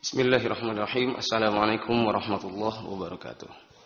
Bismillahirrahmanirrahim. Assalamualaikum warahmatullahi wabarakatuh.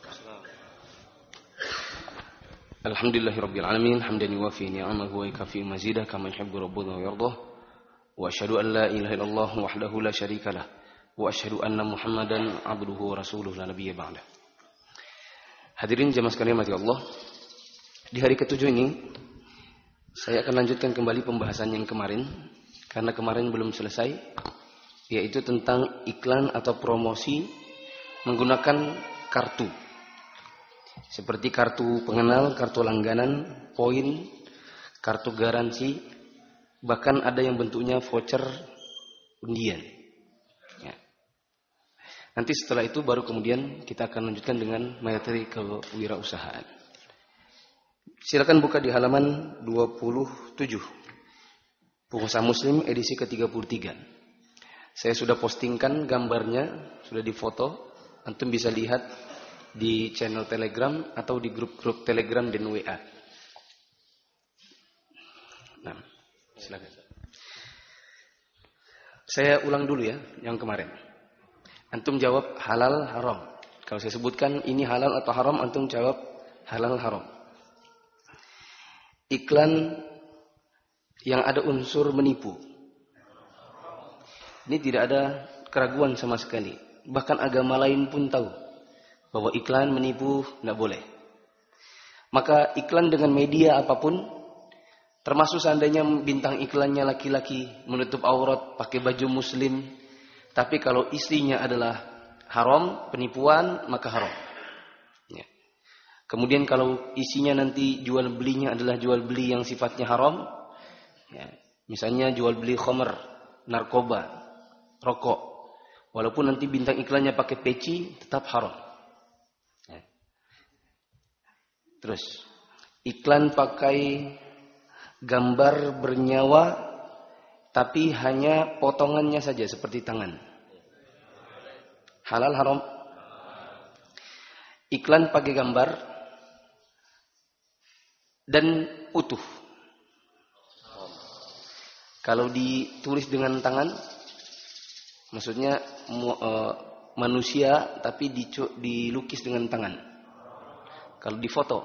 Alhamdulillahirabbil alamin, hamdan yuwafi ni'amahu wa yukafi mazidah kama yuhibbu rabbuna wa yardah. Wa asyhadu an la ilaha illallah wahdahu la syarika lah wa asyhadu anna Muhammadan abduhu wa rasuluhu la nabiyya ba'dah. Hadirin jemaah sekalian mati Allah. Di hari ketujuh ini saya akan lanjutkan kembali pembahasan yang kemarin karena kemarin belum selesai, yaitu tentang iklan atau promosi menggunakan kartu. Seperti kartu pengenal, kartu langganan, poin, kartu garansi, bahkan ada yang bentuknya voucher undian. Ya. Nanti setelah itu baru kemudian kita akan lanjutkan dengan materi kewirausahaan. Silakan buka di halaman 27. Pengusaha Muslim edisi ke-33. Saya sudah postingkan gambarnya, sudah difoto. Antum bisa lihat di channel Telegram atau di grup-grup Telegram dan WA. Nah, silakan. Saya ulang dulu ya, yang kemarin. Antum jawab halal haram. Kalau saya sebutkan ini halal atau haram, antum jawab halal haram. Iklan yang ada unsur menipu, ini tidak ada keraguan sama sekali. Bahkan agama lain pun tahu bahwa iklan menipu tidak boleh. Maka iklan dengan media apapun, termasuk seandainya bintang iklannya laki-laki menutup aurat pakai baju muslim, tapi kalau istrinya adalah haram, penipuan, maka haram. Ya. Kemudian kalau isinya nanti jual belinya adalah jual beli yang sifatnya haram, ya. Misalnya jual beli khamr, narkoba, rokok, walaupun nanti bintang iklannya pakai peci, tetap haram. Ya. Terus iklan pakai gambar bernyawa, tapi hanya potongannya saja seperti tangan. Halal haram. Iklan pakai gambar dan utuh. Kalau ditulis dengan tangan, maksudnya manusia tapi dilukis dengan tangan. Kalau difoto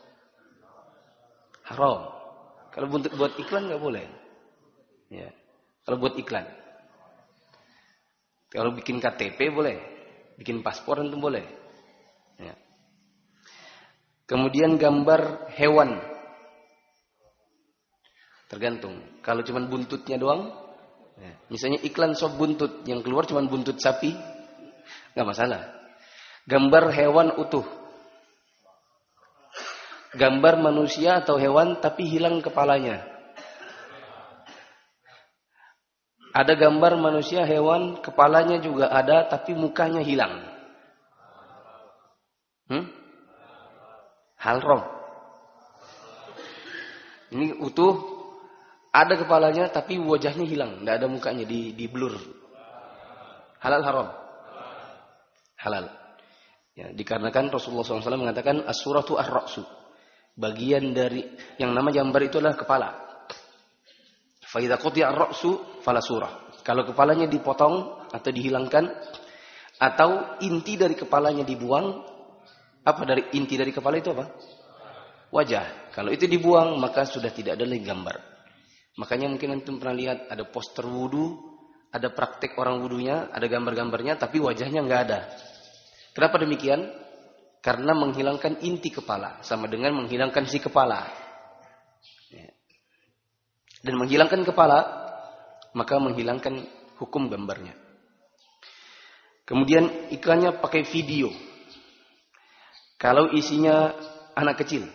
haram. Kalau buat iklan nggak boleh. Ya. Kalau buat iklan. Kalau bikin KTP boleh, bikin paspor itu boleh. Ya. Kemudian gambar hewan, tergantung. Kalau cuma buntutnya doang. Ya. Misalnya iklan sop buntut, yang keluar cuma buntut sapi, nggak masalah. Gambar hewan utuh, gambar manusia atau hewan tapi hilang kepalanya. Ada gambar manusia, hewan, kepalanya juga ada tapi mukanya hilang. Haram. Ini utuh, ada kepalanya tapi wajahnya hilang, tidak ada mukanya, di blur. Halal haram? Halal. Ya, dikarenakan Rasulullah SAW mengatakan as-suratu ar-ra'su. Bagian dari yang nama gambar itu adalah kepala. Fa idza quti'a ar-ra'su fala surah. Kalau kepalanya dipotong atau dihilangkan, atau inti dari kepalanya dibuang, apa dari inti dari kepala itu apa? Wajah. Kalau itu dibuang, maka sudah tidak ada lagi gambar. Makanya mungkin antum pernah lihat ada poster wudu, ada praktek orang wudunya, ada gambar-gambarnya, tapi wajahnya nggak ada. Kenapa demikian? Karena menghilangkan inti kepala, sama dengan menghilangkan si kepala. Dan menghilangkan kepala, maka menghilangkan hukum gambarnya. Kemudian iklannya pakai video. Kalau isinya anak kecil,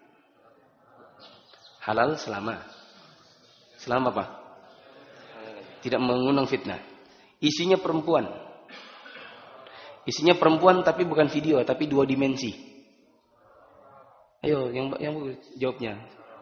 halal selama apa? Tidak mengundang fitnah. Isinya perempuan. Isinya perempuan tapi bukan video, tapi 2 dimensi. Ayo, yang jawabnya.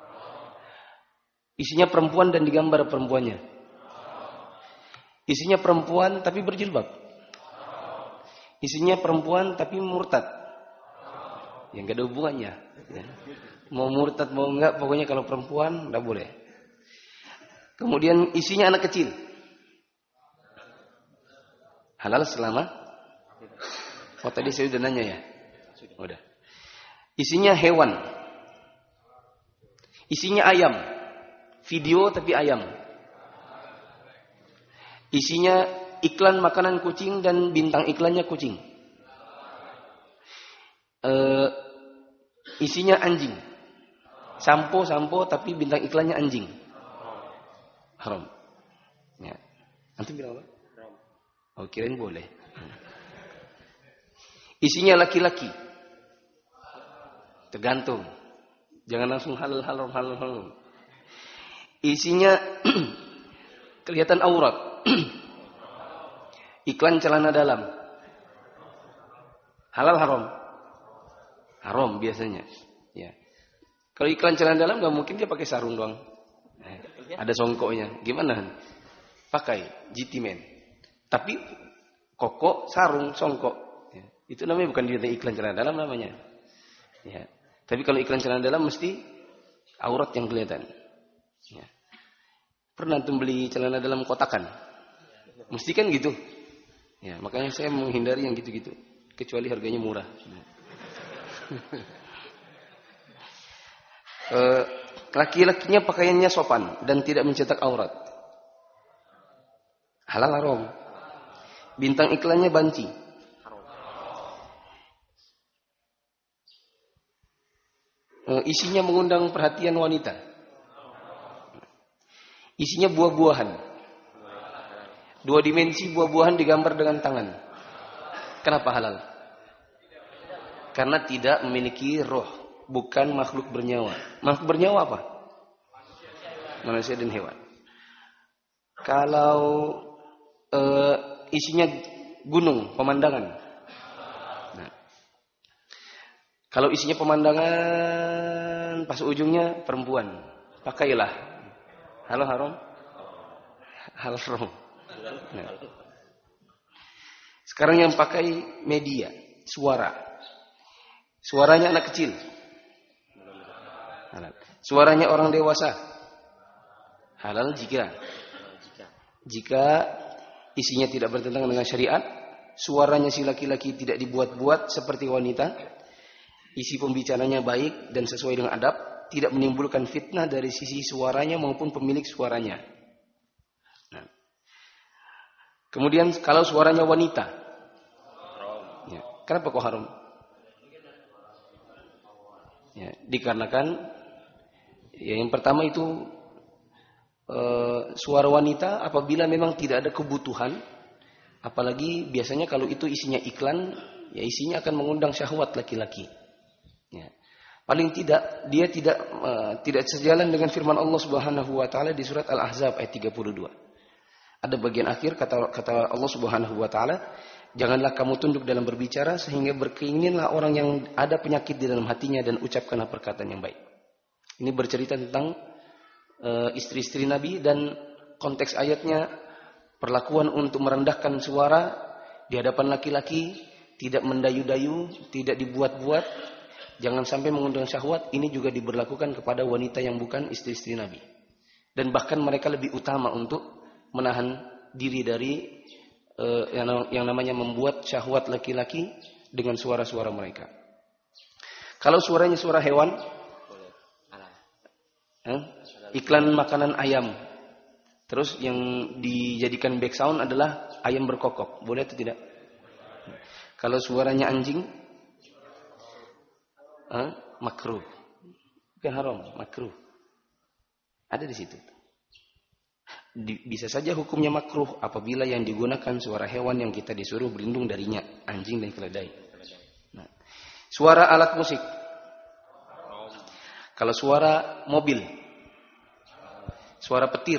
Isinya perempuan dan digambar perempuannya. Isinya perempuan tapi berjilbab. Isinya perempuan tapi murtad. Yang gak ada hubungannya. Mau murtad mau enggak, pokoknya kalau perempuan enggak boleh. Kemudian isinya anak kecil. Halal selama? Oh tadi saya udah nanya ya? Udah. Isinya hewan. Isinya ayam. Video tapi ayam. Isinya iklan makanan kucing dan bintang iklannya kucing. Isinya anjing. Sampo tapi bintang iklannya anjing. Haram. Ya. Antum bilang apa? Oh, kirain boleh. Isinya laki-laki. Tergantung. Jangan langsung halal. Isinya kelihatan aurat. Iklan celana dalam. Halal haram? Haram biasanya. Ya. Kalau iklan celana dalam nggak mungkin dia pakai sarung doang. Ada songkoknya. Gimana? Pakai GT Man. Tapi koko, sarung, songkok. Ya. Itu namanya bukan dia iklan celana dalam namanya. Ya. Tapi kalau iklan celana dalam mesti aurat yang kelihatan. Ya. Pernah antum beli celana dalam kotakan? Mesti kan gitu. Ya, makanya saya menghindari yang gitu-gitu. Kecuali harganya murah. Laki-lakinya pakaiannya sopan dan tidak mencetak aurat. Halal haram. Bintang iklannya banci. Isinya mengundang perhatian wanita. Isinya buah-buahan. 2 dimensi buah-buahan digambar dengan tangan. Kenapa halal? Karena tidak memiliki roh, bukan makhluk bernyawa. Makhluk bernyawa apa? Manusia dan hewan. Kalau isinya gunung, pemandangan. Nah, kalau isinya pemandangan, pas ujungnya perempuan, pakailah. Halal haram? Halal haram. Nah. Sekarang yang pakai media, suara. Suaranya anak kecil. Halal. Suaranya orang dewasa. Halal jika isinya tidak bertentangan dengan syariat, suaranya si laki-laki tidak dibuat-buat seperti wanita, isi pembicaranya baik dan sesuai dengan adab, tidak menimbulkan fitnah dari sisi suaranya maupun pemilik suaranya. Nah. Kemudian kalau suaranya wanita, ya, kenapa kok haram? Ya, dikarenakan ya, yang pertama itu suara wanita apabila memang tidak ada kebutuhan, apalagi biasanya kalau itu isinya iklan, ya isinya akan mengundang syahwat laki-laki. Ya. Paling tidak dia tidak sejalan dengan firman Allah Subhanahu wa taala di surat Al-Ahzab ayat 32. Ada bagian akhir kata Allah Subhanahu wa taala, janganlah kamu tunduk dalam berbicara sehingga berkeinginanlah orang yang ada penyakit di dalam hatinya dan ucapkanlah perkataan yang baik. Ini bercerita tentang istri-istri Nabi dan konteks ayatnya perlakuan untuk merendahkan suara di hadapan laki-laki, tidak mendayu-dayu, tidak dibuat-buat, jangan sampai mengundang syahwat. Ini juga diberlakukan kepada wanita yang bukan istri-istri Nabi. Dan bahkan mereka lebih utama untuk menahan diri dari yang namanya membuat syahwat laki-laki dengan suara-suara mereka. Kalau suaranya suara hewan, iklan makanan ayam, terus yang dijadikan background adalah ayam berkokok, boleh atau tidak? Kalau suaranya anjing, makruh, bukan haram, makruh. Ada di situ. Bisa saja hukumnya makruh apabila yang digunakan suara hewan yang kita disuruh berlindung darinya, anjing dan keledai. Nah, suara alat musik. Kalau suara mobil, suara petir,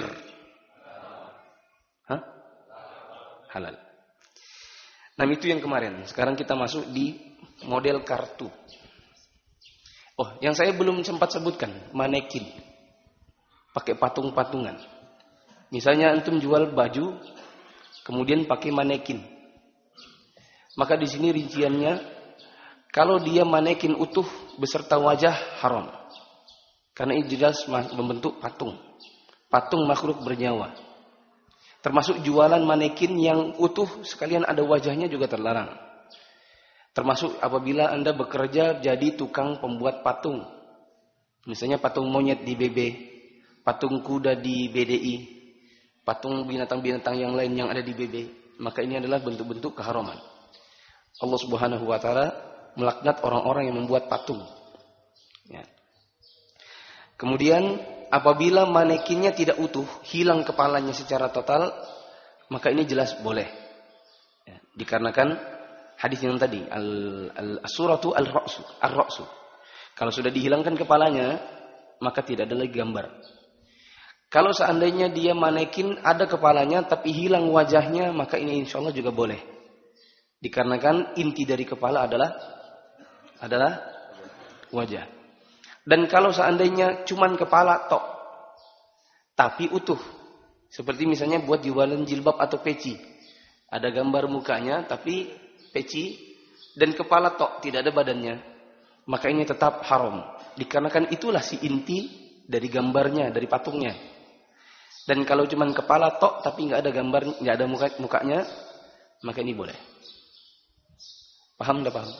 halal. Nah itu yang kemarin. Sekarang kita masuk di model kartu. Oh, yang saya belum sempat sebutkan, manekin, pakai patung-patungan. Misalnya antum jual baju, kemudian pakai manekin. Maka di sini rinciannya, kalau dia manekin utuh beserta wajah haram. Karena ini jelas membentuk patung. Patung makhluk bernyawa. Termasuk jualan manekin yang utuh sekalian ada wajahnya juga terlarang. Termasuk apabila Anda bekerja jadi tukang pembuat patung. Misalnya patung monyet di BB, patung kuda di BDI, patung binatang-binatang yang lain yang ada di BB. Maka ini adalah bentuk-bentuk keharaman. Allah Subhanahu wa taala melaknat orang-orang yang membuat patung. Ya. Kemudian apabila manekinnya tidak utuh, hilang kepalanya secara total, maka ini jelas boleh. Ya. Dikarenakan hadis yang tadi, as-suratu ar-ra'su. Kalau sudah dihilangkan kepalanya, maka tidak ada lagi gambar. Kalau seandainya dia manekin ada kepalanya tapi hilang wajahnya, maka ini insya Allah juga boleh. Dikarenakan inti dari kepala adalah wajah. Dan kalau seandainya cuman kepala tok, tapi utuh, seperti misalnya buat jualan jilbab atau peci, ada gambar mukanya tapi peci dan kepala tok, tidak ada badannya, maka ini tetap haram. Dikarenakan itulah si inti dari gambarnya, dari patungnya. Dan kalau cuman kepala tok tapi nggak ada gambar, nggak ada mukanya, maka ini boleh. Paham? Nggak paham?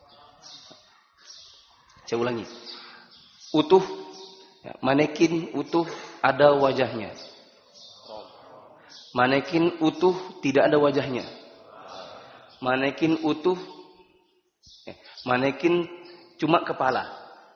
Saya ulangi. Utuh, ya, manekin utuh ada wajahnya. Manekin utuh tidak ada wajahnya. Manekin utuh, ya, manekin cuma kepala.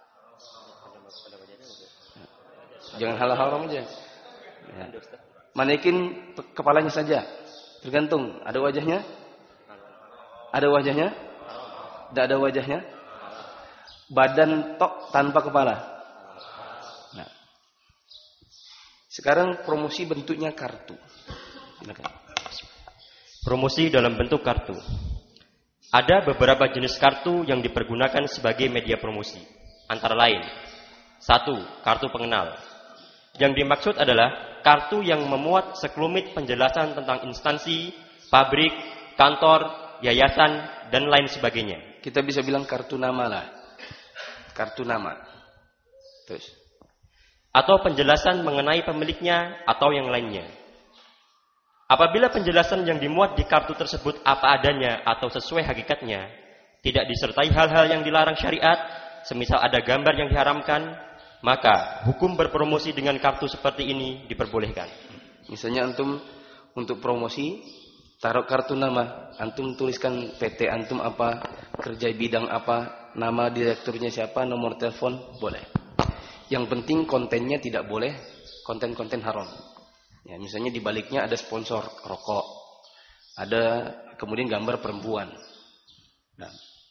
Jangan hal-hal haram aja. Ya. Manekin kepalanya saja, tergantung. Ada wajahnya? Ada wajahnya? Tidak ada wajahnya? Badan tok tanpa kepala. Nah. Sekarang promosi bentuknya kartu. Silakan. Promosi dalam bentuk kartu. Ada beberapa jenis kartu yang dipergunakan sebagai media promosi. Antara lain, 1. Kartu pengenal. Yang dimaksud adalah kartu yang memuat sekelumit penjelasan tentang instansi, pabrik, kantor, yayasan, dan lain sebagainya. Kita bisa bilang kartu nama lah. Kartu nama. Terus. Atau penjelasan mengenai pemiliknya atau yang lainnya. Apabila penjelasan yang dimuat di kartu tersebut apa adanya atau sesuai hakikatnya, tidak disertai hal-hal yang dilarang syariat, semisal ada gambar yang diharamkan, maka hukum berpromosi dengan kartu seperti ini diperbolehkan. Misalnya antum untuk promosi taruh kartu nama, antum tuliskan PT antum apa, kerja bidang apa, nama direkturnya siapa, nomor telepon, boleh. Yang penting kontennya tidak boleh konten-konten haram. Ya, misalnya di baliknya ada sponsor rokok, ada kemudian gambar perempuan. Nah.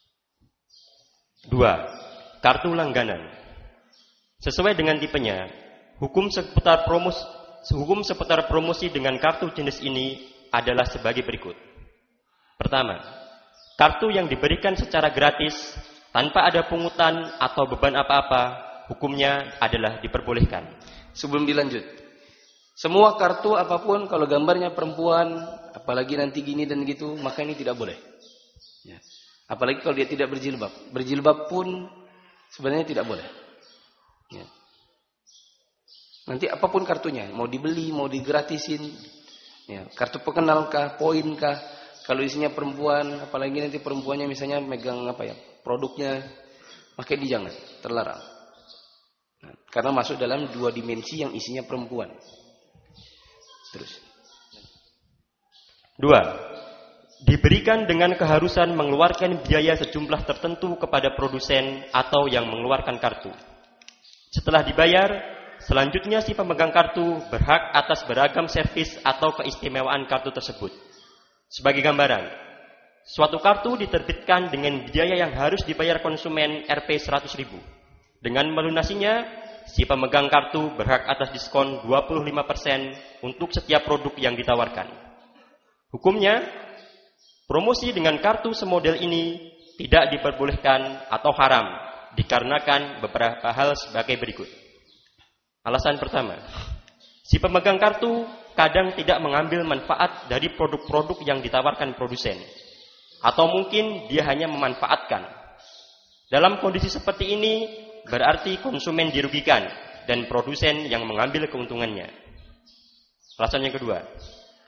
2. Kartu langganan. Sesuai dengan tipenya, hukum seputar promosi dengan kartu jenis ini adalah sebagai berikut. Pertama, kartu yang diberikan secara gratis tanpa ada pungutan atau beban apa-apa, hukumnya adalah diperbolehkan. Sebelum dilanjut, semua kartu apapun kalau gambarnya perempuan, apalagi nanti gini dan gitu, maka ini tidak boleh. Ya. Apalagi kalau dia tidak berjilbab. Berjilbab pun sebenarnya tidak boleh. Ya. Nanti apapun kartunya, mau dibeli, mau digratisin, ya, kartu pengenalkah, poinkah, kalau isinya perempuan, apalagi nanti perempuannya misalnya megang apa ya, produknya, maka ini jangan, terlarang. Nah, karena masuk dalam 2 dimensi yang isinya perempuan. Terus. 2. Diberikan dengan keharusan mengeluarkan biaya sejumlah tertentu kepada produsen atau yang mengeluarkan kartu. Setelah dibayar, selanjutnya si pemegang kartu berhak atas beragam servis atau keistimewaan kartu tersebut. Sebagai gambaran, suatu kartu diterbitkan dengan biaya yang harus dibayar konsumen Rp 100.000. Dengan melunasinya, si pemegang kartu berhak atas diskon 25% untuk setiap produk yang ditawarkan. Hukumnya, promosi dengan kartu semodel ini tidak diperbolehkan atau haram dikarenakan beberapa hal sebagai berikut. Alasan pertama, si pemegang kartu kadang tidak mengambil manfaat dari produk-produk yang ditawarkan produsen. Atau mungkin dia hanya memanfaatkan. Dalam kondisi seperti ini, berarti konsumen dirugikan dan produsen yang mengambil keuntungannya. Alasan yang kedua,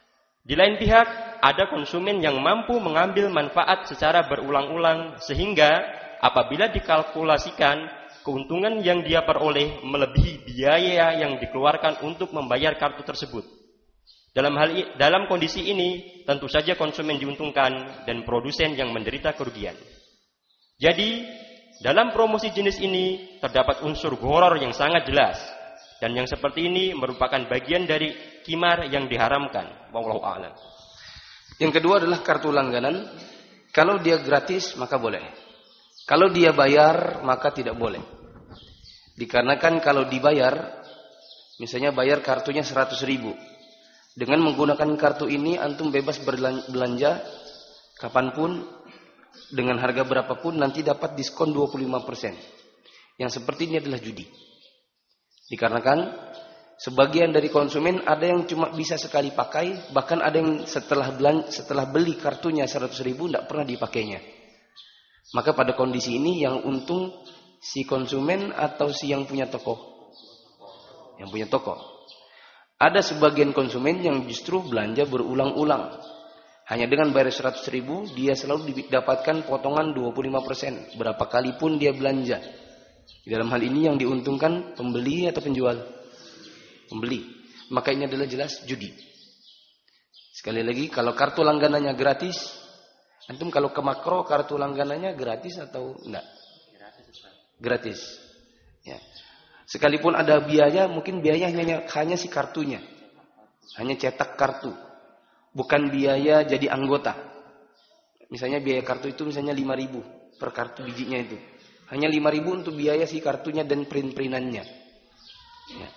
Di lain pihak, ada konsumen yang mampu mengambil manfaat secara berulang-ulang sehingga apabila dikalkulasikan, keuntungan yang dia peroleh melebihi biaya yang dikeluarkan untuk membayar kartu tersebut. Dalam kondisi ini, tentu saja konsumen diuntungkan dan produsen yang menderita kerugian. Jadi, dalam promosi jenis ini terdapat unsur gharar yang sangat jelas. Dan yang seperti ini merupakan bagian dari qimar yang diharamkan. Wallahu a'lam. Yang kedua adalah kartu langganan. Kalau dia gratis maka boleh. Kalau dia bayar maka tidak boleh. Dikarenakan kalau dibayar, misalnya bayar kartunya 100.000. Dengan menggunakan kartu ini antum bebas belanja kapanpun dengan harga berapapun, nanti dapat diskon 25%. Yang seperti ini adalah judi. Dikarenakan sebagian dari konsumen ada yang cuma bisa sekali pakai, bahkan ada yang setelah beli kartunya 100.000 tidak pernah dipakainya. Maka pada kondisi ini yang untung si konsumen atau si yang punya toko? Yang punya toko. Ada sebagian konsumen yang justru belanja berulang-ulang. Hanya dengan bayar 100.000 dia selalu didapatkan potongan 25%. Berapa kali pun dia belanja. Di dalam hal ini yang diuntungkan pembeli atau penjual? Pembeli. Maka ini adalah jelas judi. Sekali lagi, kalau kartu langganannya gratis, antum kalau ke makro kartu langganannya gratis atau enggak? Gratis. Ya. Sekalipun ada biaya, mungkin biaya hanya si kartunya. Hanya cetak kartu. Bukan biaya jadi anggota. Misalnya biaya kartu itu misalnya 5.000 per kartu bijinya itu. Hanya 5.000 untuk biaya si kartunya dan print-printannya. Ya.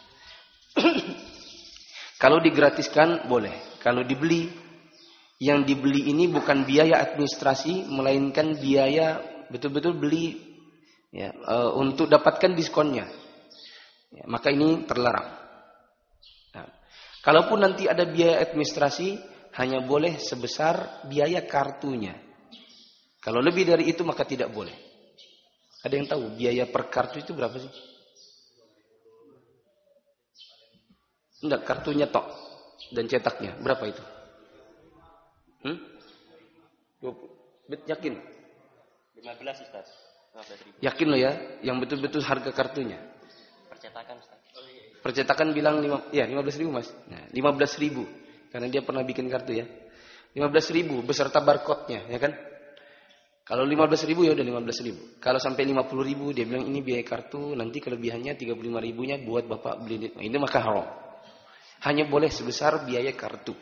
Kalau digratiskan boleh. Kalau dibeli, yang dibeli ini bukan biaya administrasi, melainkan biaya betul-betul beli ya, untuk dapatkan diskonnya. Ya, maka ini terlarang. Nah, kalaupun nanti ada biaya administrasi, hanya boleh sebesar biaya kartunya. Kalau lebih dari itu maka tidak boleh. Ada yang tahu biaya per kartu itu berapa sih? Enggak, kartunya tok dan cetaknya berapa itu? Yakin? 15 Ustaz. 15.000. Yakin lo ya, yang betul-betul harga kartunya. Percetakan Ustaz. Percetakan bilang 15.000 Mas. Nah, 15.000 karena dia pernah bikin kartu ya. 15.000 beserta barcode-nya, ya kan? Kalau 15.000 ya udah 15.000. Kalau sampai 50.000 dia bilang ini biaya kartu, nanti kelebihannya 35.000-nya buat Bapak beli. Nah, ini maka haram. Hanya boleh sebesar biaya kartu.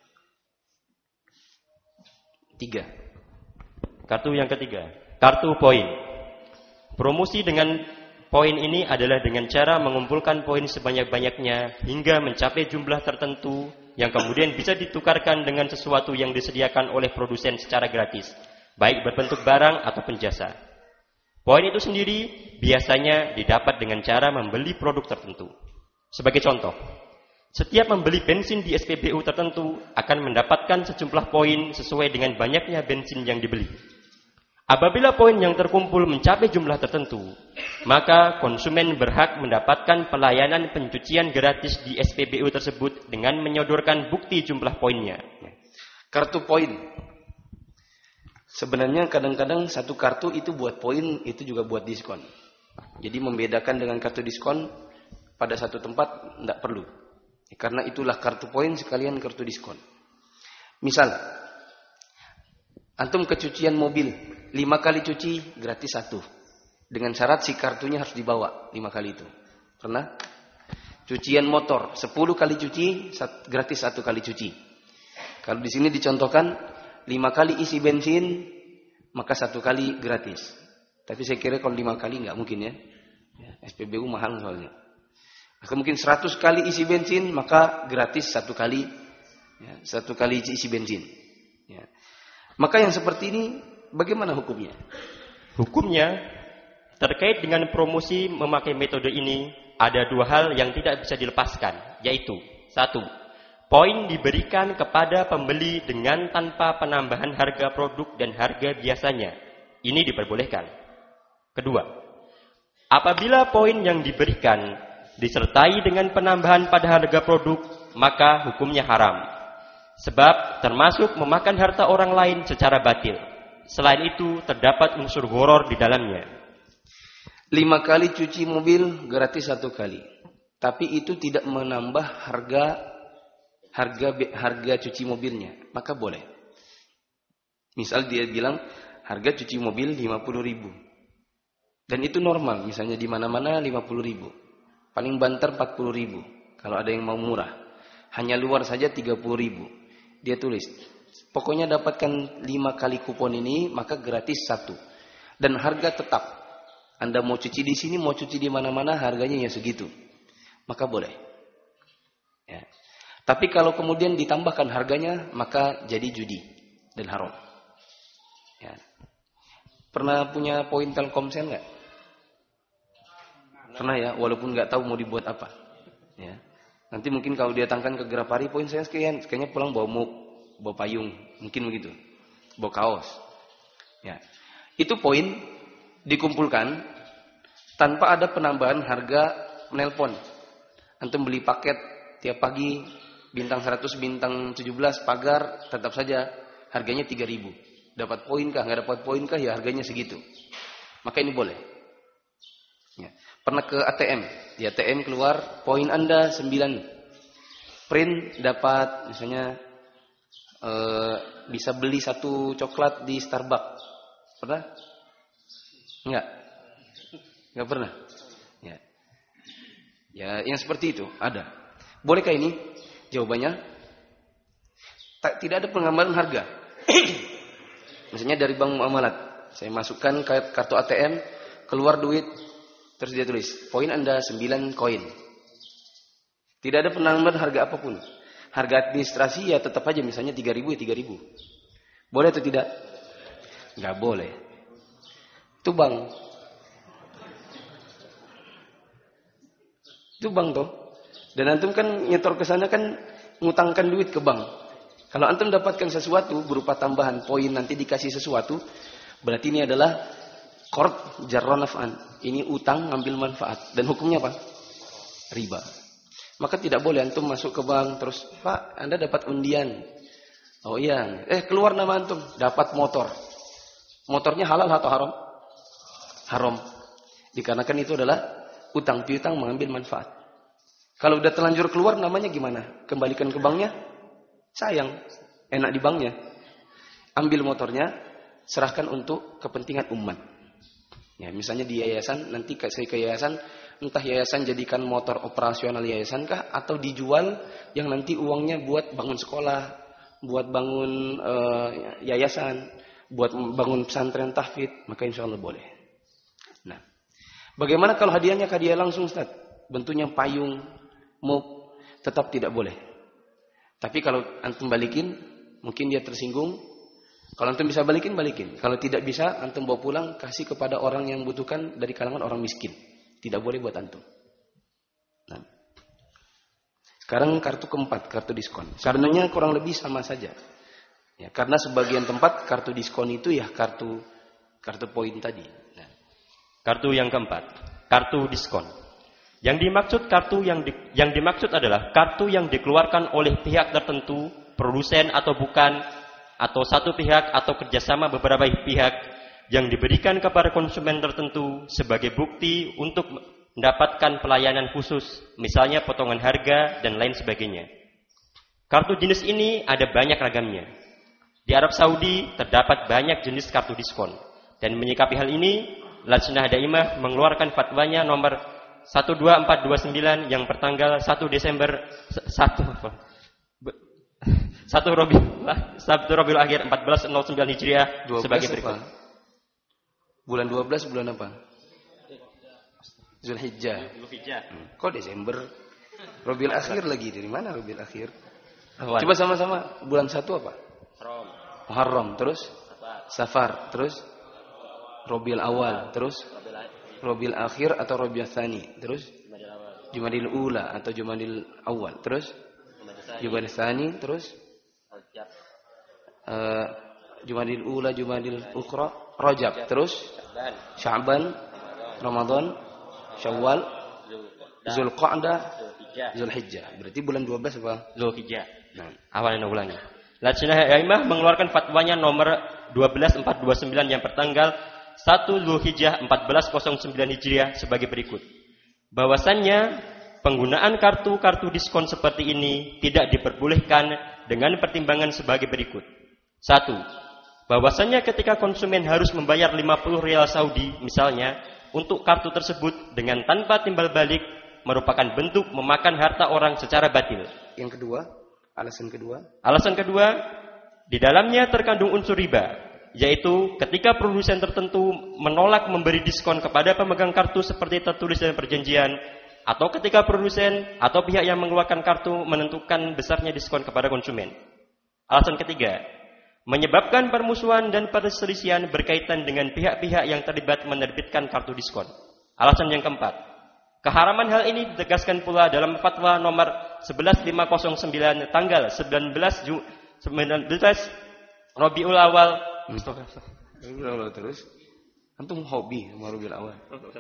3. Kartu yang ketiga, kartu poin. Promosi dengan poin ini adalah dengan cara mengumpulkan poin sebanyak-banyaknya hingga mencapai jumlah tertentu yang kemudian bisa ditukarkan dengan sesuatu yang disediakan oleh produsen secara gratis, baik berbentuk barang ataupun jasa. Poin itu sendiri biasanya didapat dengan cara membeli produk tertentu. Sebagai contoh, setiap membeli bensin di SPBU tertentu akan mendapatkan sejumlah poin sesuai dengan banyaknya bensin yang dibeli. Apabila poin yang terkumpul mencapai jumlah tertentu, maka konsumen berhak mendapatkan pelayanan pencucian gratis di SPBU tersebut dengan menyodorkan bukti jumlah poinnya. Kartu poin. Sebenarnya kadang-kadang satu kartu itu buat poin, itu juga buat diskon. Jadi membedakan dengan kartu diskon pada satu tempat tidak perlu. Karena itulah kartu poin sekalian kartu diskon. Misal, antum kecucian mobil, 5 kali cuci gratis 1. Dengan syarat si kartunya harus dibawa 5 kali itu. Pernah? Cucian motor, 10 kali cuci gratis 1 kali cuci. Kalau di sini dicontohkan 5 kali isi bensin maka 1 kali gratis. Tapi saya kira kalau 5 kali nggak mungkin ya. SPBU mahal soalnya. Atau mungkin 100 kali isi bensin maka gratis 1 kali ya, 1 kali isi bensin. Ya. Maka yang seperti ini bagaimana hukumnya? Hukumnya terkait dengan promosi memakai metode ini ada 2 hal yang tidak bisa dilepaskan, yaitu 1. Poin diberikan kepada pembeli dengan tanpa penambahan harga produk dan harga biasanya. Ini diperbolehkan. 2. Apabila poin yang diberikan disertai dengan penambahan pada harga produk, maka hukumnya haram. Sebab termasuk memakan harta orang lain secara batil. Selain itu terdapat unsur gharar di dalamnya. 5 kali cuci mobil gratis 1 kali. Tapi itu tidak menambah harga cuci mobilnya, maka boleh. Misal dia bilang harga cuci mobil 50.000. Dan itu normal, misalnya di mana-mana 50.000. Paling banter 40.000 kalau ada yang mau murah. Hanya luar saja 30.000. Dia tulis, pokoknya dapatkan 5 kali kupon ini, maka gratis 1. Dan harga tetap. Anda mau cuci di sini, mau cuci di mana-mana, harganya ya segitu. Maka boleh. Ya. Tapi kalau kemudian ditambahkan harganya, maka jadi judi dan haram. Ya. Pernah punya poin Telkomsel nggak? Pernah ya, walaupun nggak tahu mau dibuat apa. Ya. Nanti mungkin kalau datangkan ke Grapari, poin saya sekian, kayaknya pulang bawa muk, bawa payung, mungkin begitu, bawa kaos. Ya. Itu poin dikumpulkan tanpa ada penambahan harga menelpon. Antum beli paket tiap pagi bintang 100, bintang 17 pagar, tetap saja harganya 3.000. Dapat poin kah, nggak dapat poin kah, ya harganya segitu. Maka ini boleh. Ya. Pernah ke ATM, di ATM keluar poin Anda 9. Print dapat misalnya bisa beli 1 coklat di Starbucks. Pernah? Enggak. Enggak pernah. Ya. Ya, yang seperti itu ada. Bolehkah ini? Jawabannya tidak ada penggambaran harga. Misalnya dari bank muamalat, saya masukkan kartu ATM, keluar duit, terus dia tulis, poin Anda 9 koin. Tidak ada penambahan harga apapun. Harga administrasi ya tetap aja, misalnya 3.000 ya 3.000. Boleh atau tidak? Nggak boleh. Itu bank. Itu bank toh. Dan antum kan nyetor ke sana kan ngutangkan duit ke bank. Kalau antum dapatkan sesuatu berupa tambahan poin, nanti dikasih sesuatu, berarti ini adalah qard jarra naf'an. Ini utang ngambil manfaat, dan hukumnya apa? Riba. Maka tidak boleh antum masuk ke bank terus, "Pak, Anda dapat undian." Oh iya, keluar nama antum, dapat motor. Motornya halal atau haram? Haram. Dikarenakan itu adalah utang piutang mengambil manfaat. Kalau udah terlanjur keluar namanya gimana? Kembalikan ke banknya? Sayang, enak di banknya. Ambil motornya, serahkan untuk kepentingan umat. Ya, misalnya di yayasan, nanti saya ke yayasan, entah yayasan jadikan motor operasional yayasan kah, atau dijual yang nanti uangnya buat bangun sekolah, buat bangun yayasan, buat bangun pesantren tahfidz, maka insya Allah boleh. Nah, bagaimana kalau hadiahnya ke dia langsung, Ustaz? Bentuknya payung, muk, tetap tidak boleh. Tapi kalau antum balikin, mungkin dia tersinggung. Kalau antum bisa balikin, balikin. Kalau tidak bisa, antum bawa pulang, kasih kepada orang yang membutuhkan dari kalangan orang miskin. Tidak boleh buat antum. Nah. Sekarang kartu keempat, kartu diskon. Sebenarnya kurang lebih sama saja. Ya, karena sebagian tempat kartu diskon itu ya kartu poin tadi. Nah. Kartu yang keempat, kartu diskon. Yang dimaksud adalah kartu yang dikeluarkan oleh pihak tertentu, produsen atau bukan, atau satu pihak atau kerjasama beberapa pihak yang diberikan kepada konsumen tertentu sebagai bukti untuk mendapatkan pelayanan khusus, misalnya potongan harga dan lain sebagainya. Kartu jenis ini ada banyak ragamnya. Di Arab Saudi terdapat banyak jenis kartu diskon, dan menyikapi hal ini, Lajnah Daimah mengeluarkan fatwanya nomor 12429 yang bertanggal 1 Desember 1 Rabiul Akhir 1409 Hijriah sebagai berikut. Apa? Bulan 12 bulan apa? Zulhijjah. Kok Desember? Rabiul Akhir lagi, dari mana Rabiul Akhir? Coba sama-sama, bulan 1 apa? Muharram, terus Safar, terus Rabiul Awal, terus Rabiul Akhir atau Rabiul Tsani, terus Jumadil Ula atau Jumadil Awal, terus Jumadil Tsani, terus Jumadil Ula, Jumadil Ukhra, Rajab, terus Sya'ban, Ramadan, Syawal, Zulqa'dah, Zulhijjah. Berarti bulan 12 apa? Zulhijjah. Nah, Awalnya ulangi. Lajnah Aimah mengeluarkan fatwanya nomor 12429 yang bertanggal 1 Zulhijjah 1409 Hijriah sebagai berikut. Bahwasannya penggunaan kartu-kartu diskon seperti ini tidak diperbolehkan dengan pertimbangan sebagai berikut. 1. Bahwasannya ketika konsumen harus membayar 50 rial Saudi misalnya untuk kartu tersebut dengan tanpa timbal balik merupakan bentuk memakan harta orang secara batil. yang kedua, alasan kedua. Alasan kedua, di dalamnya terkandung unsur riba, yaitu ketika produsen tertentu menolak memberi diskon kepada pemegang kartu seperti tertulis dalam perjanjian, atau ketika produsen atau pihak yang mengeluarkan kartu menentukan besarnya diskon kepada konsumen. Alasan ketiga, menyebabkan permusuhan dan perselisihan berkaitan dengan pihak-pihap yang terlibat menerbitkan kartu diskon. Alasan yang keempat, keharaman hal ini ditegaskan pula dalam fatwa nomor 11509 tanggal 19 Rabiul Awal. Terus, antum hobi sama Rabiul Awal.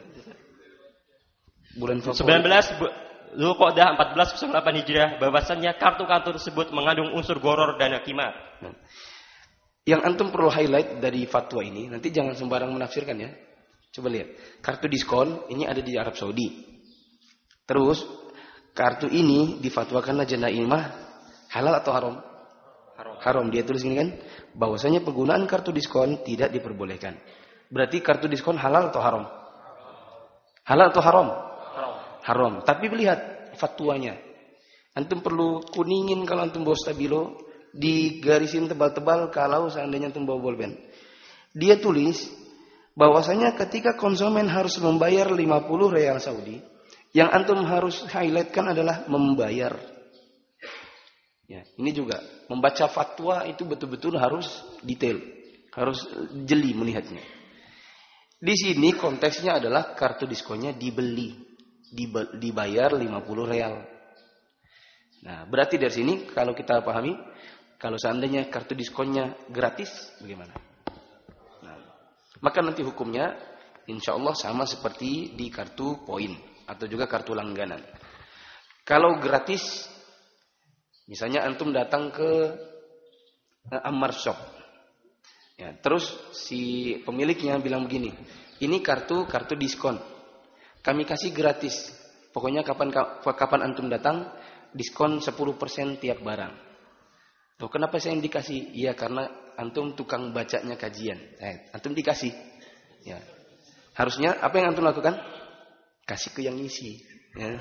Bulan 19 Zulqa'dah 1408 Hijriah, bahwasannya kartu-kartu tersebut mengandung unsur goror dan qimar. Yang antum perlu highlight dari fatwa ini, nanti jangan sembarang menafsirkan ya. Coba lihat, kartu diskon ini ada di Arab Saudi. Terus kartu ini difatwakan Lajnah Aimah halal atau haram? Haram. Dia tulis gini kan, bahwasanya penggunaan kartu diskon tidak diperbolehkan. Berarti kartu diskon halal atau haram? Halal atau haram? Haram. Tapi lihat fatwanya. Antum perlu kuningin kalau antum bawa stabilo, digarisin tebal-tebal kalau seandainya antum bawa bolpen. Dia tulis bahwasanya ketika konsumen harus membayar 50 rial Saudi, yang antum harus highlightkan adalah membayar. Ya, ini juga membaca fatwa itu betul-betul harus detail, harus jeli melihatnya. Di sini konteksnya adalah kartu diskonnya dibeli, dibayar 50 real. Nah, berarti dari sini kalau kita pahami, kalau seandainya kartu diskonnya gratis, bagaimana? Nah, maka nanti hukumnya insya Allah sama seperti di kartu poin atau juga kartu langganan. Kalau gratis, misalnya antum datang ke Ammar Shop, ya, terus si pemiliknya bilang begini, ini kartu diskon, kami kasih gratis. Pokoknya kapan antum datang, diskon 10% tiap barang. Tuh, kenapa saya yang dikasih? Iya, karena antum tukang bacanya kajian. Antum dikasih. Ya. Harusnya apa yang antum lakukan? Kasih ke yang ngisi. Ya.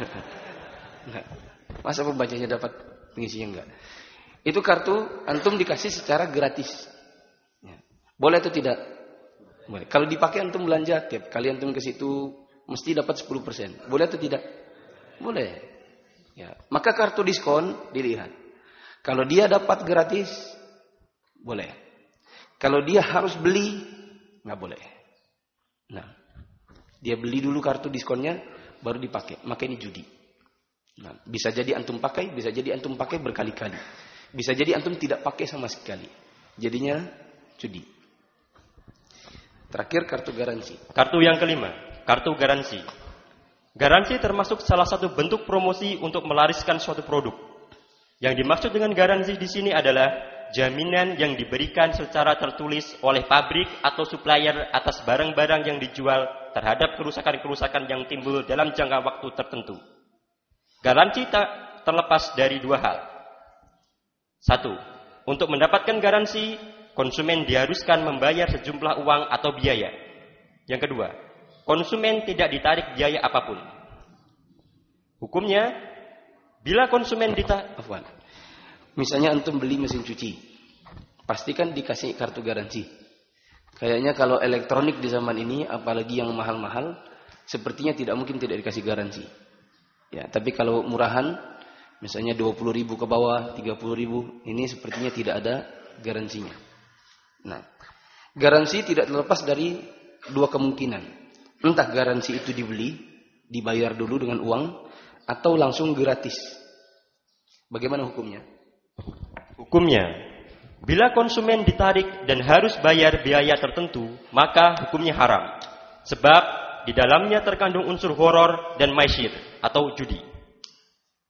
Masa pembacanya dapat, pengisinya enggak? Itu kartu antum dikasih secara gratis. Ya. Boleh atau tidak? Boleh. Kalau dipakai antum belanja, tiap kali antum ke situ mesti dapat 10%. Boleh atau tidak? Boleh. Ya. Maka kartu diskon dilihat. Kalau dia dapat gratis, boleh. Kalau dia harus beli, nggak boleh. Nah, dia beli dulu kartu diskonnya, baru dipakai. Maka ini judi. Nah, bisa jadi antum pakai, bisa jadi antum pakai berkali-kali. Bisa jadi antum tidak pakai sama sekali. Jadinya judi. Terakhir kartu garansi. Kartu yang kelima, kartu garansi. Garansi termasuk salah satu bentuk promosi untuk melariskan suatu produk. Yang dimaksud dengan garansi di sini adalah jaminan yang diberikan secara tertulis oleh pabrik atau supplier atas barang-barang yang dijual terhadap kerusakan-kerusakan yang timbul dalam jangka waktu tertentu. Garansi tak terlepas dari dua hal. Satu, untuk mendapatkan garansi, konsumen diharuskan membayar sejumlah uang atau biaya. Yang kedua, konsumen tidak ditarik biaya apapun. Hukumnya, bila konsumen misalnya antum beli mesin cuci, pastikan dikasih kartu garansi. Kayaknya kalau elektronik di zaman ini, apalagi yang mahal-mahal, sepertinya tidak mungkin tidak dikasih garansi. Ya, tapi kalau murahan, misalnya 20.000 ke bawah, 30.000, ini sepertinya tidak ada garansinya. Nah, garansi tidak terlepas dari dua kemungkinan. Entah garansi itu dibeli, dibayar dulu dengan uang, atau langsung gratis. Bagaimana hukumnya? Hukumnya, bila konsumen ditarik dan harus bayar biaya tertentu, maka hukumnya haram. Sebab di dalamnya terkandung unsur horor dan maisir atau judi.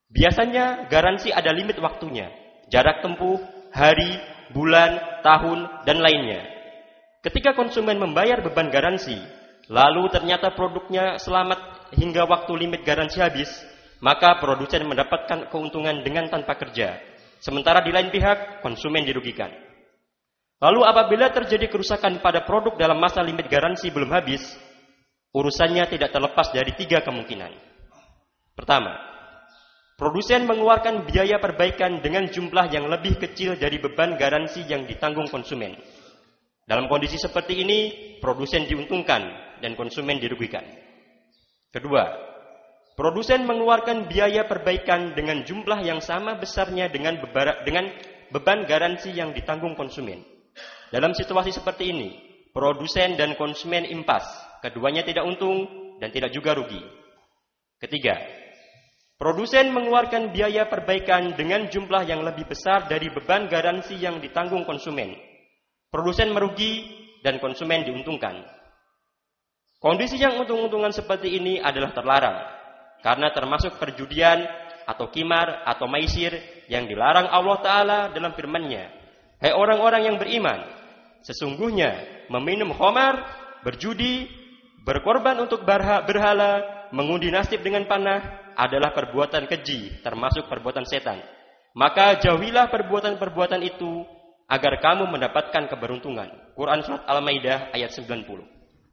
Biasanya garansi ada limit waktunya, jarak tempuh, hari, bulan, tahun, dan lainnya. Ketika konsumen membayar beban garansi, lalu ternyata produknya selamat hingga waktu limit garansi habis, maka produsen mendapatkan keuntungan dengan tanpa kerja. Sementara di lain pihak, konsumen dirugikan. Lalu apabila terjadi kerusakan pada produk dalam masa limit garansi belum habis, urusannya tidak terlepas dari 3 kemungkinan. Pertama, produsen mengeluarkan biaya perbaikan dengan jumlah yang lebih kecil dari beban garansi yang ditanggung konsumen. Dalam kondisi seperti ini, produsen diuntungkan dan konsumen dirugikan. Kedua, produsen mengeluarkan biaya perbaikan dengan jumlah yang sama besarnya dengan beban garansi yang ditanggung konsumen. Dalam situasi seperti ini, produsen dan konsumen impas. Keduanya tidak untung dan tidak juga rugi. Ketiga, produsen mengeluarkan biaya perbaikan dengan jumlah yang lebih besar dari beban garansi yang ditanggung konsumen. Produsen merugi dan konsumen diuntungkan. Kondisi yang untung-untungan seperti ini adalah terlarang, karena termasuk perjudian atau qimar atau maisir yang dilarang Allah Ta'ala dalam firman-Nya. Hai orang-orang yang beriman, sesungguhnya meminum khamar, berjudi, berkorban untuk berhala, mengundi nasib dengan panah adalah perbuatan keji, termasuk perbuatan setan. Maka jauhilah perbuatan-perbuatan itu agar kamu mendapatkan keberuntungan. Quran Surat Al-Maidah ayat 90.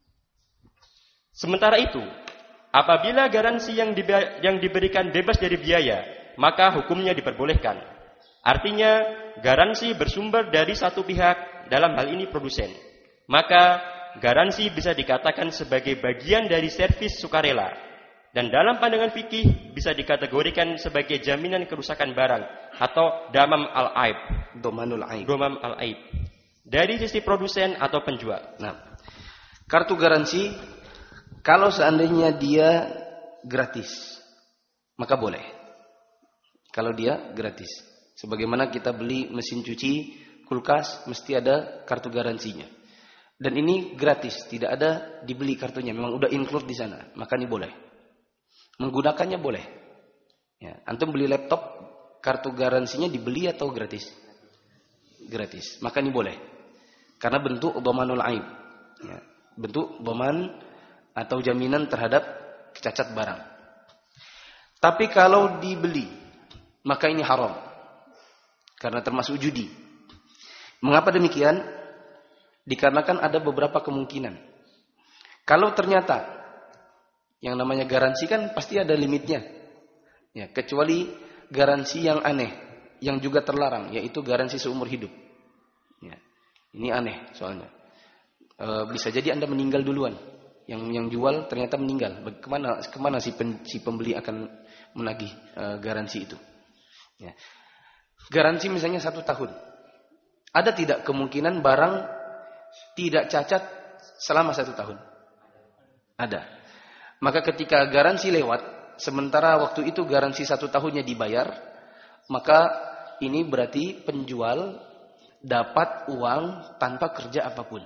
Sementara itu, apabila garansi yang diberikan bebas dari biaya, maka hukumnya diperbolehkan. Artinya, garansi bersumber dari satu pihak, dalam hal ini produsen. Maka, garansi bisa dikatakan sebagai bagian dari servis sukarela. Dan dalam pandangan fikih, bisa dikategorikan sebagai jaminan kerusakan barang atau damam al-aib. Domanul aib. Domam al-aib. Dari sisi produsen atau penjual. Nah, kartu garansi, kalau seandainya dia gratis, maka boleh. Kalau dia gratis. Sebagaimana kita beli mesin cuci, kulkas, mesti ada kartu garansinya. Dan ini gratis, tidak ada dibeli kartunya. Memang udah include di sana, maka ini boleh. Menggunakannya boleh. Ya, antum beli laptop, kartu garansinya dibeli atau gratis? Gratis, maka ini boleh. Karena bentuk dhamanul aib. Ya, bentuk dhaman atau jaminan terhadap cacat barang. Tapi kalau dibeli, maka ini haram. Karena termasuk judi. Mengapa demikian? Dikarenakan ada beberapa kemungkinan. Kalau ternyata yang namanya garansi kan pasti ada limitnya. Ya, kecuali garansi yang aneh, yang juga terlarang, yaitu garansi seumur hidup. Ya, ini aneh soalnya. Bisa jadi Anda meninggal duluan. Yang jual ternyata meninggal. Kemana si pembeli akan menagih garansi itu? Ya. Garansi misalnya 1 tahun. Ada tidak kemungkinan barang tidak cacat selama 1 tahun? Ada. Maka ketika garansi lewat, sementara waktu itu garansi 1 tahunnya dibayar, maka ini berarti penjual dapat uang tanpa kerja apapun.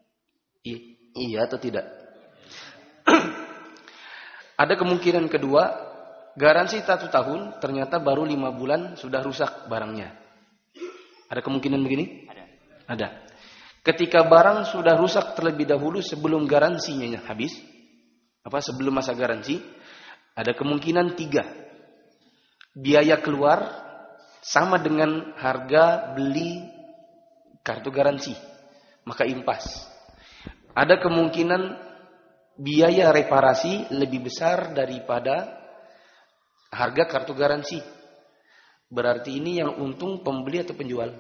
Iya atau tidak? Ada kemungkinan kedua, garansi 1 tahun, ternyata baru 5 bulan sudah rusak barangnya. Ada kemungkinan begini? Ada. Ketika barang sudah rusak terlebih dahulu sebelum garansinya habis, sebelum masa garansi, ada kemungkinan 3. Biaya keluar sama dengan harga beli kartu garansi, maka impas. Ada kemungkinan biaya reparasi lebih besar daripada harga kartu garansi. Berarti ini yang untung pembeli atau penjual?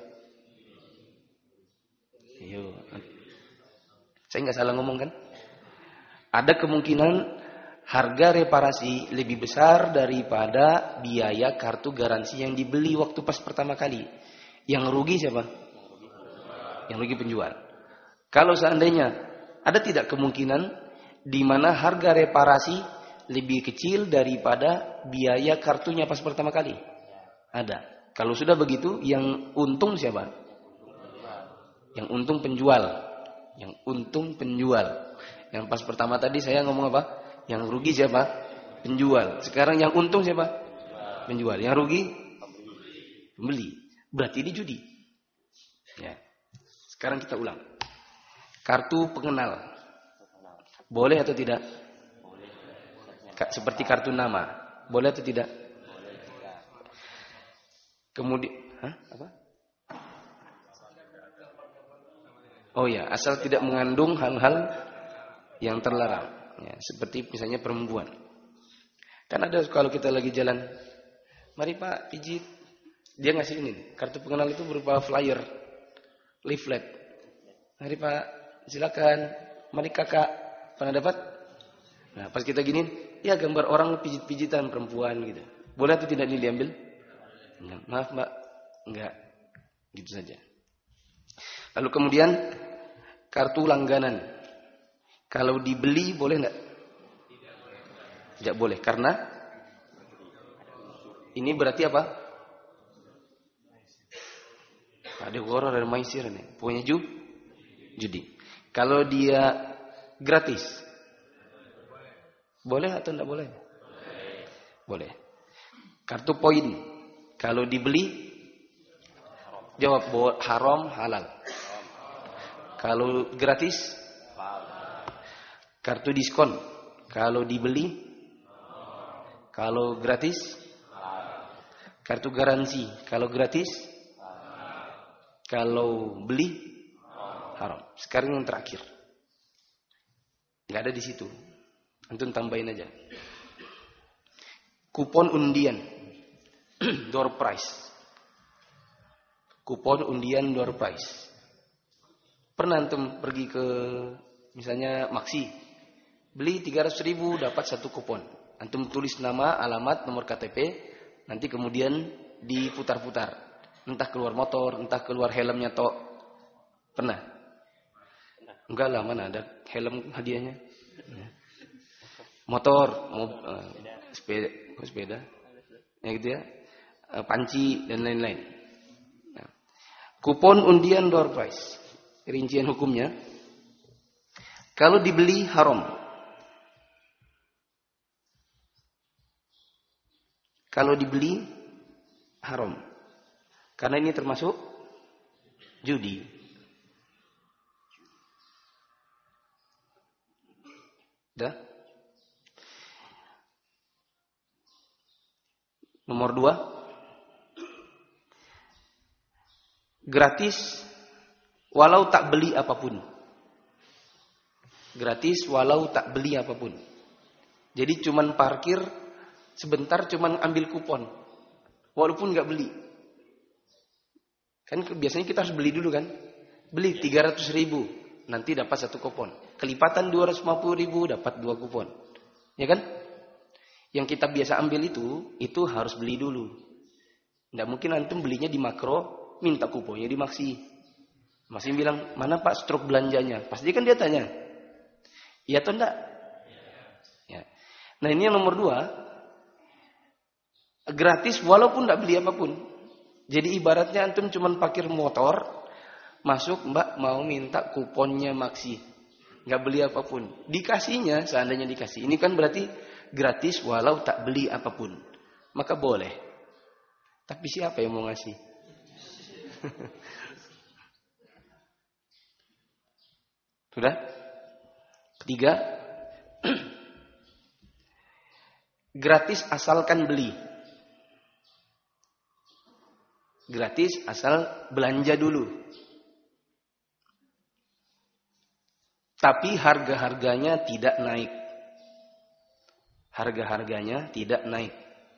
Saya nggak salah ngomong kan? Ada kemungkinan harga reparasi lebih besar daripada biaya kartu garansi yang dibeli waktu pas pertama kali. Yang rugi siapa? Yang rugi penjual. Kalau seandainya ada tidak kemungkinan di mana harga reparasi lebih kecil daripada biaya kartunya pas pertama kali? Ada. Kalau sudah begitu, yang untung siapa? Yang untung penjual. Yang untung penjual. Yang pas pertama tadi saya ngomong apa? Yang rugi siapa? Penjual. Sekarang yang untung siapa? Penjual. Yang rugi pembeli. Berarti ini judi. Ya. Sekarang kita ulang. Kartu pengenal. Boleh atau tidak? Seperti kartu nama. Boleh atau tidak? Kemudian, apa? Oh ya, asal tidak mengandung hal-hal yang terlarang. Ya, seperti misalnya perempuan. Kan ada kalau kita lagi jalan, mari Pak pijit. Dia ngasih ini, kartu pengenal itu berupa flyer, leaflet. Mari Pak, silakan. Mari Kakak, pernah dapat? Nah, pas kita gini, ya gambar orang pijit-pijitan perempuan gitu. Boleh atau tidak ini diambil? Enggak. Maaf Mbak, enggak. Gitu saja. Lalu kemudian kartu langganan. Kalau dibeli boleh enggak? Tidak boleh. Karena ini berarti apa? Ada horor dan maisir nih. Pokoknya judi. Kalau dia gratis, boleh atau enggak boleh? Boleh. Kartu poin. Kalau dibeli, jawab haram, halal. Kalau gratis, kartu diskon. Kalau dibeli, kalau gratis, kartu garansi. Kalau gratis, kalau beli, haram. Sekarang yang terakhir. Nggak ada di situ. Antum tambahin aja. Kupon undian. Door prize. Kupon undian door prize. Pernah antum pergi ke misalnya Maxi, beli 300.000 dapat 1 kupon. Antum tulis nama, alamat, nomor KTP, nanti kemudian diputar-putar. Entah keluar motor, entah keluar helmnya tok. Pernah? Enggak lah, mana ada helm hadiahnya. Motor, sepeda, ya gitu ya, panci dan lain-lain. Nah, kupon undian door prize. Rincian hukumnya, kalau dibeli haram, kalau dibeli haram, karena ini termasuk judi. Dah. Nomor 2, gratis walau tak beli apapun. Gratis walau tak beli apapun. Jadi cuman parkir sebentar, cuman ambil kupon, walaupun nggak beli. Kan biasanya kita harus beli dulu kan. Beli 300.000, nanti dapat 1 kupon. Kelipatan 250.000 dapat 2 kupon. Ya kan? Yang kita biasa ambil itu harus beli dulu. Nggak mungkin antum belinya di Makro, minta kuponnya di Maxi. Maxi bilang, mana Pak struk belanjanya? Pasti kan dia tanya, iya atau enggak? Ya. Nah ini yang nomor 2, gratis walaupun enggak beli apapun. Jadi ibaratnya antum cuma parkir motor, masuk, Mbak mau minta kuponnya Maxi, enggak beli apapun. Dikasihnya, seandainya dikasih, ini kan berarti gratis walau tak beli apapun. Maka boleh. Tapi siapa yang mau ngasih? Sudah? Ketiga, gratis asalkan beli. Gratis asal belanja dulu. Tapi harga-harganya tidak naik. Harga-harganya tidak naik.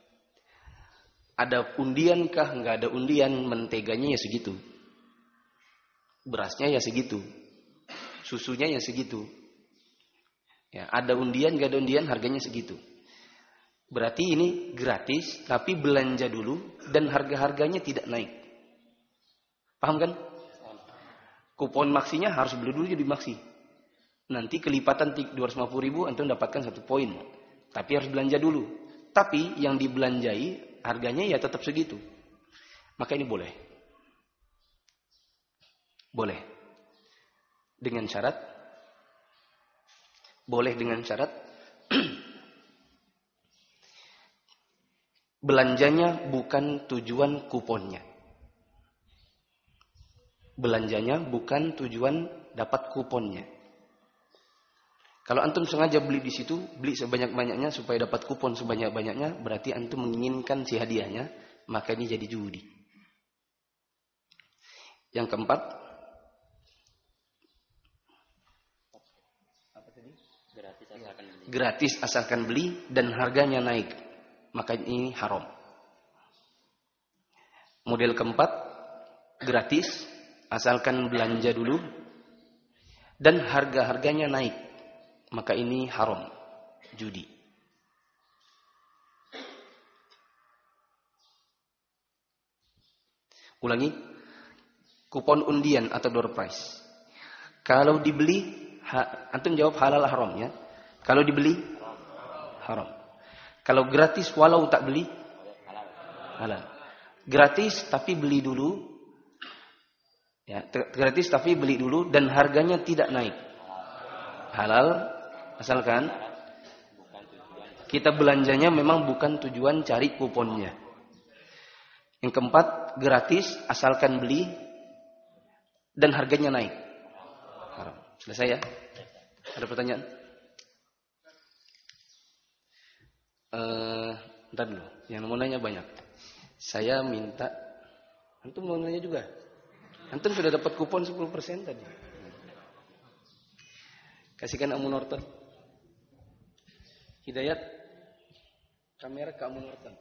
Ada undian kah? Enggak ada undian, menteganya ya segitu. Berasnya ya segitu. Susunya ya segitu. Ya, ada undian, enggak ada undian, harganya segitu. Berarti ini gratis, tapi belanja dulu dan harga-harganya tidak naik. Paham kan? Kupon Maxinya harus beli dulu di Maxi. Nanti kelipatan 250.000 antum dapatkan 1 poin. Tapi harus belanja dulu. Tapi yang dibelanjai harganya ya tetap segitu. Maka ini boleh. Boleh. Dengan syarat. Boleh dengan syarat. belanjanya bukan tujuan kuponnya. Belanjanya bukan tujuan dapat kuponnya. Kalau antum sengaja beli di situ, beli sebanyak-banyaknya supaya dapat kupon sebanyak-banyaknya, berarti antum menginginkan si hadiahnya, maka ini jadi judi. Yang keempat, gratis asalkan beli dan harganya naik, maka ini haram. Model keempat, gratis asalkan belanja dulu dan harga-harganya naik, maka ini haram, judi. Ulangi, kupon undian atau door prize. Kalau dibeli, antum jawab halal haram ya. Kalau dibeli, haram. Kalau gratis walau tak beli, halal. Gratis tapi beli dulu, ya, gratis tapi beli dulu dan harganya tidak naik, halal. Asalkan kita belanjanya memang bukan tujuan cari kuponnya. Yang keempat, gratis asalkan beli dan harganya naik. Haram. Selesai ya? Ada pertanyaan? Bentar dulu. Yang mau nanya banyak. Saya minta. Antum mau nanya juga? Antum sudah dapat kupon 10% tadi. Kasihkan Amun Norton. Hidayat, kamera ke Amun Norton.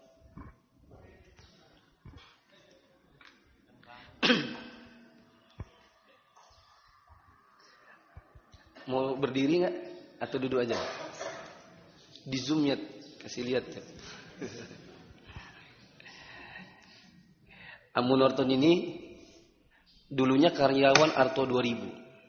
Mau berdiri nggak? Atau duduk aja? Di zoom ya, kasih lihat ya. Amun Norton ini dulunya karyawan Arto 2000.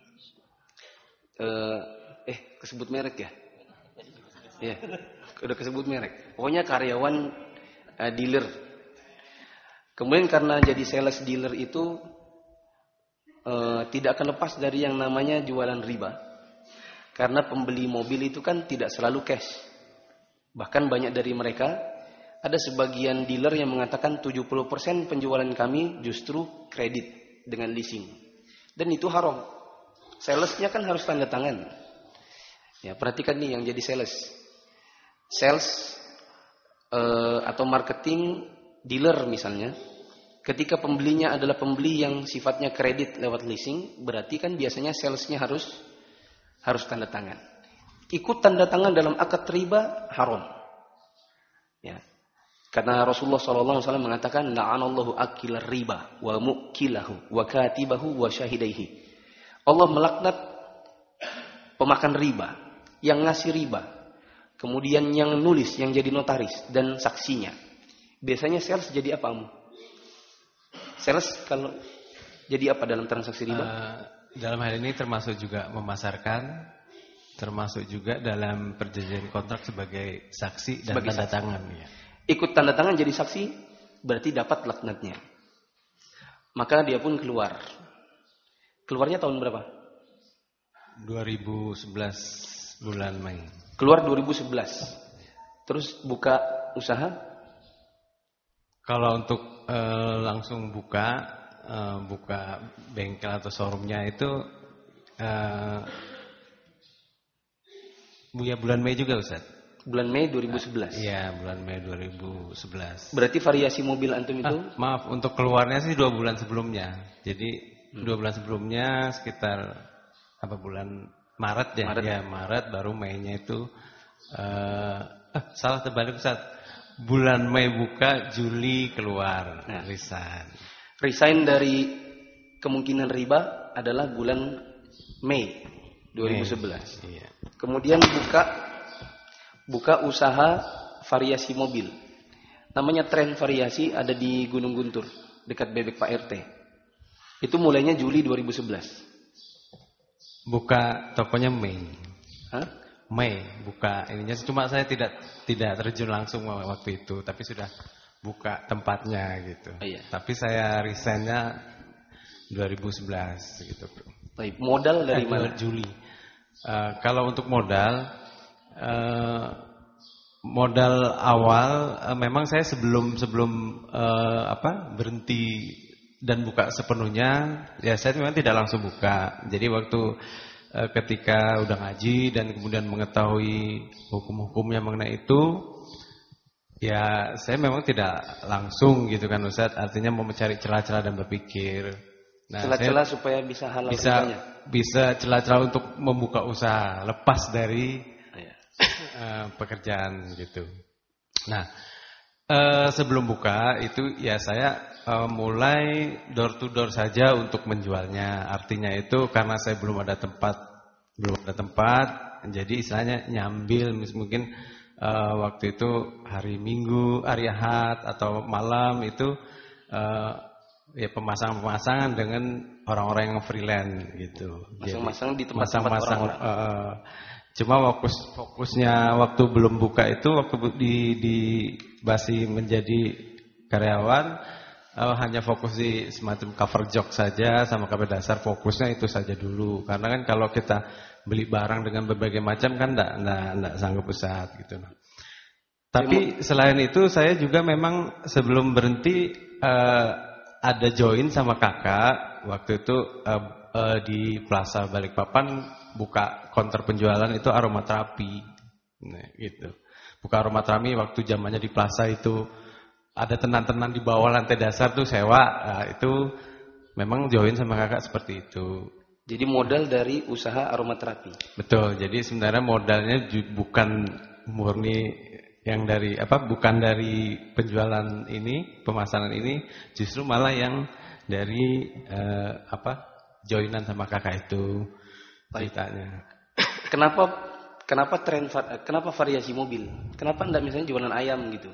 Kesebut merek ya? Ya, udah kesebut merek. Pokoknya karyawan dealer. Kemudian karena jadi sales dealer itu tidak akan lepas dari yang namanya jualan riba. Karena pembeli mobil itu kan tidak selalu cash. Bahkan banyak dari mereka, ada sebagian dealer yang mengatakan 70% penjualan kami justru kredit dengan leasing. Dan itu haram. Salesnya kan harus tanda tangan. Ya, perhatikan nih yang jadi sales. Sales atau marketing dealer misalnya, ketika pembelinya adalah pembeli yang sifatnya kredit lewat leasing, berarti kan biasanya salesnya harus tanda tangan. Ikut tanda tangan dalam akad riba haram. Ya. Karena Rasulullah SAW mengatakan, la'anallahu akilar riba wa mu'kilahu wa katibahu wa syahidaihi. Allah melaknat pemakan riba, yang ngasih riba, kemudian yang nulis, yang jadi notaris, dan saksinya. Biasanya sales jadi apa, Om? Sales kalau jadi apa dalam transaksi riba? Dalam hal ini termasuk juga memasarkan, termasuk juga dalam perjanjian kontrak sebagai saksi dan tanda tangan. Ya. Ikut tanda tangan jadi saksi, berarti dapat laknatnya. Maka dia pun keluar. Keluarnya tahun berapa? 2011 bulan Mei. Keluar 2011. Terus buka usaha? Kalau untuk langsung buka bengkel atau showroomnya itu bulan Mei juga, Ustaz. Bulan Mei 2011. Iya, bulan Mei 2011. Berarti variasi mobil antum itu? Maaf, untuk keluarnya sih 2 bulan sebelumnya. Jadi 2 bulan sebelumnya sekitar bulan Maret ya. Ya, Maret, baru Mei-nya itu salah terbalik, Ustaz. Bulan Mei buka, Juli keluar, resign. Resign dari kemungkinan riba adalah bulan Mei 2011. Iya. Kemudian buka usaha variasi mobil. Namanya Tren Variasi, ada di Gunung Guntur, dekat Bebek Pak RT. Itu mulainya Juli 2011. Buka tokonya Mei. Hah? Mei buka ininya, cuma saya tidak terjun langsung waktu itu, tapi sudah buka tempatnya gitu. Iya. Tapi saya resignnya 2011 gitu, Bro. Baik, modal dari mana? Juli. Kalau untuk modal modal awal memang saya sebelum berhenti dan buka sepenuhnya, ya saya memang tidak langsung buka. Jadi waktu ketika udah ngaji dan kemudian mengetahui hukum-hukumnya mengenai itu, ya saya memang tidak langsung gitu kan Ustaz. Artinya mau mencari celah-celah dan berpikir. Nah, celah-celah supaya bisa halal bisa celah-celah untuk membuka usaha lepas dari pekerjaan gitu. Nah, sebelum buka itu ya saya mulai door to door saja untuk menjualnya. Artinya itu karena saya belum ada tempat, jadi istilahnya nyambil mungkin waktu itu hari Minggu, hari Ahad atau malam itu ya pemasangan dengan orang-orang yang freelance gitu. Masang-masang di tempat-tempat orang-orang. Cuma fokusnya waktu belum buka itu, waktu masih menjadi karyawan, hanya fokus di semacam cover job saja sama cover dasar, fokusnya itu saja dulu. Karena kan kalau kita beli barang dengan berbagai macam kan enggak sanggup Ustaz gitu. Tapi selain itu saya juga memang sebelum berhenti ada join sama kakak waktu itu di Plaza Balikpapan buka counter penjualan itu aromaterapi. Nah, gitu. Buka aromaterapi waktu zamannya di Plaza itu ada tenan-tenan di bawah lantai dasar tuh sewa. Nah, itu memang join sama kakak seperti itu. Jadi modal dari usaha aromaterapi. Betul. Jadi sebenarnya modalnya bukan murni yang dari bukan dari penjualan ini, pemasaran ini, justru malah yang dari joinan sama kakak itu. Ceritanya. Kenapa variasi mobil? Kenapa enggak misalnya jualan ayam gitu?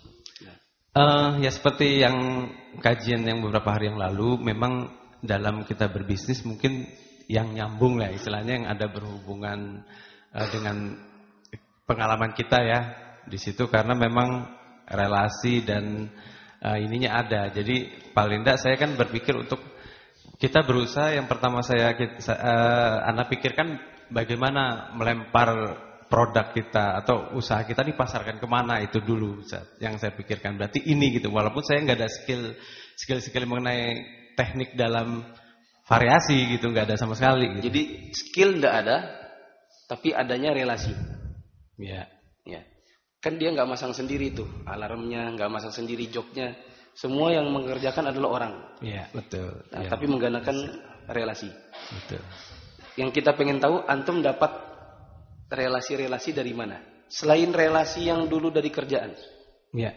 Ya seperti yang kajian yang beberapa hari yang lalu, memang dalam kita berbisnis mungkin yang nyambung lah istilahnya, yang ada berhubungan dengan pengalaman kita ya di situ, karena memang relasi dan ininya ada. Jadi paling tidak saya kan berpikir untuk kita berusaha, yang pertama Anda pikirkan bagaimana melempar produk kita atau usaha kita dipasarkan kemana, itu dulu yang saya pikirkan. Berarti ini gitu, walaupun saya nggak ada skill mengenai teknik dalam variasi gitu, nggak ada sama sekali gitu. Jadi skill nggak ada, tapi adanya relasi. Ya. Kan dia nggak masang sendiri tuh alarmnya, nggak masang sendiri joknya. Semua yang mengerjakan adalah orang. Iya, betul. Nah, tapi menggunakan relasi. Betul. Yang kita pengen tahu, antum dapat relasi-relasi dari mana? Selain relasi yang dulu dari kerjaan. Iya.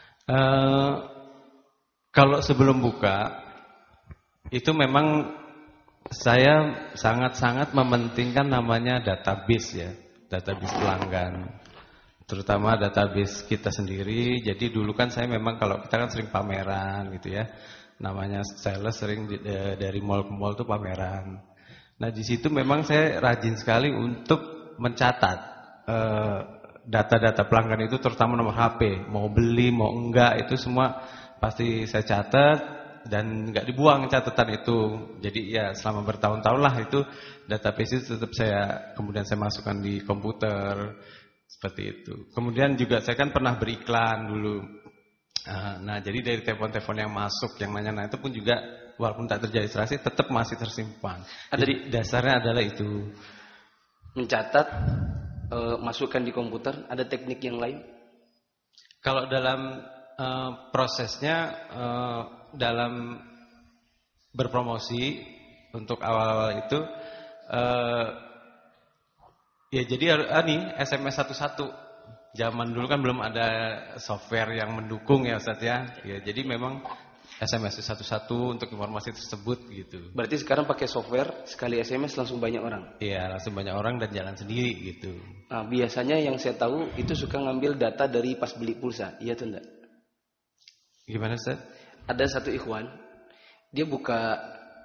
Kalau sebelum buka, itu memang saya sangat-sangat mementingkan namanya database ya. Database pelanggan. Terutama database kita sendiri. Jadi dulu kan saya memang kalau kita kan sering pameran gitu ya. Namanya sales sering dari mall ke mall tuh pameran. Nah di situ memang saya rajin sekali untuk mencatat data-data pelanggan itu, terutama nomor HP. Mau beli mau enggak itu semua pasti saya catat dan enggak dibuang catatan itu. Jadi ya selama bertahun-tahun lah itu database itu tetap kemudian saya masukkan di komputer. Seperti itu. Kemudian juga saya kan pernah beriklan dulu. Nah, jadi dari telepon-telepon yang masuk, yang nanya, itu pun juga walaupun tak terjadi transaksi, tetap masih tersimpan. Jadi dasarnya adalah itu. Mencatat, masukkan di komputer. Ada teknik yang lain? Kalau dalam prosesnya, dalam berpromosi untuk awal-awal itu, ya jadi SMS satu-satu. Zaman dulu kan belum ada software yang mendukung ya Ustaz ya. Ya jadi memang SMS satu-satu untuk informasi tersebut gitu. Berarti sekarang pakai software, sekali SMS langsung banyak orang. Iya, langsung banyak orang dan jalan sendiri gitu. Nah, biasanya yang saya tahu itu suka ngambil data dari pas beli pulsa. Iya atau enggak? Gimana Ustaz? Ada satu ikhwan, dia buka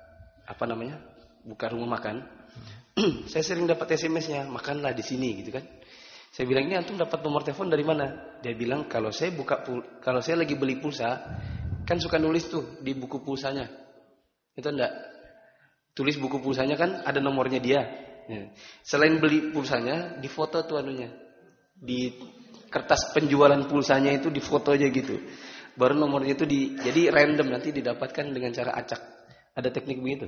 buka rumah makan. Saya sering dapat SMS-nya, makanlah di sini gitu kan. Saya bilang, ini antum dapat nomor telepon dari mana? Dia bilang, kalau saya lagi beli pulsa, kan suka nulis tuh di buku pulsanya. Itu enggak? Tulis buku pulsanya kan ada nomornya dia. Ya. Selain beli pulsanya, difoto tuh kertas penjualan pulsanya itu difoto aja gitu. Baru nomornya itu jadi random nanti didapatkan dengan cara acak. Ada teknik begitu?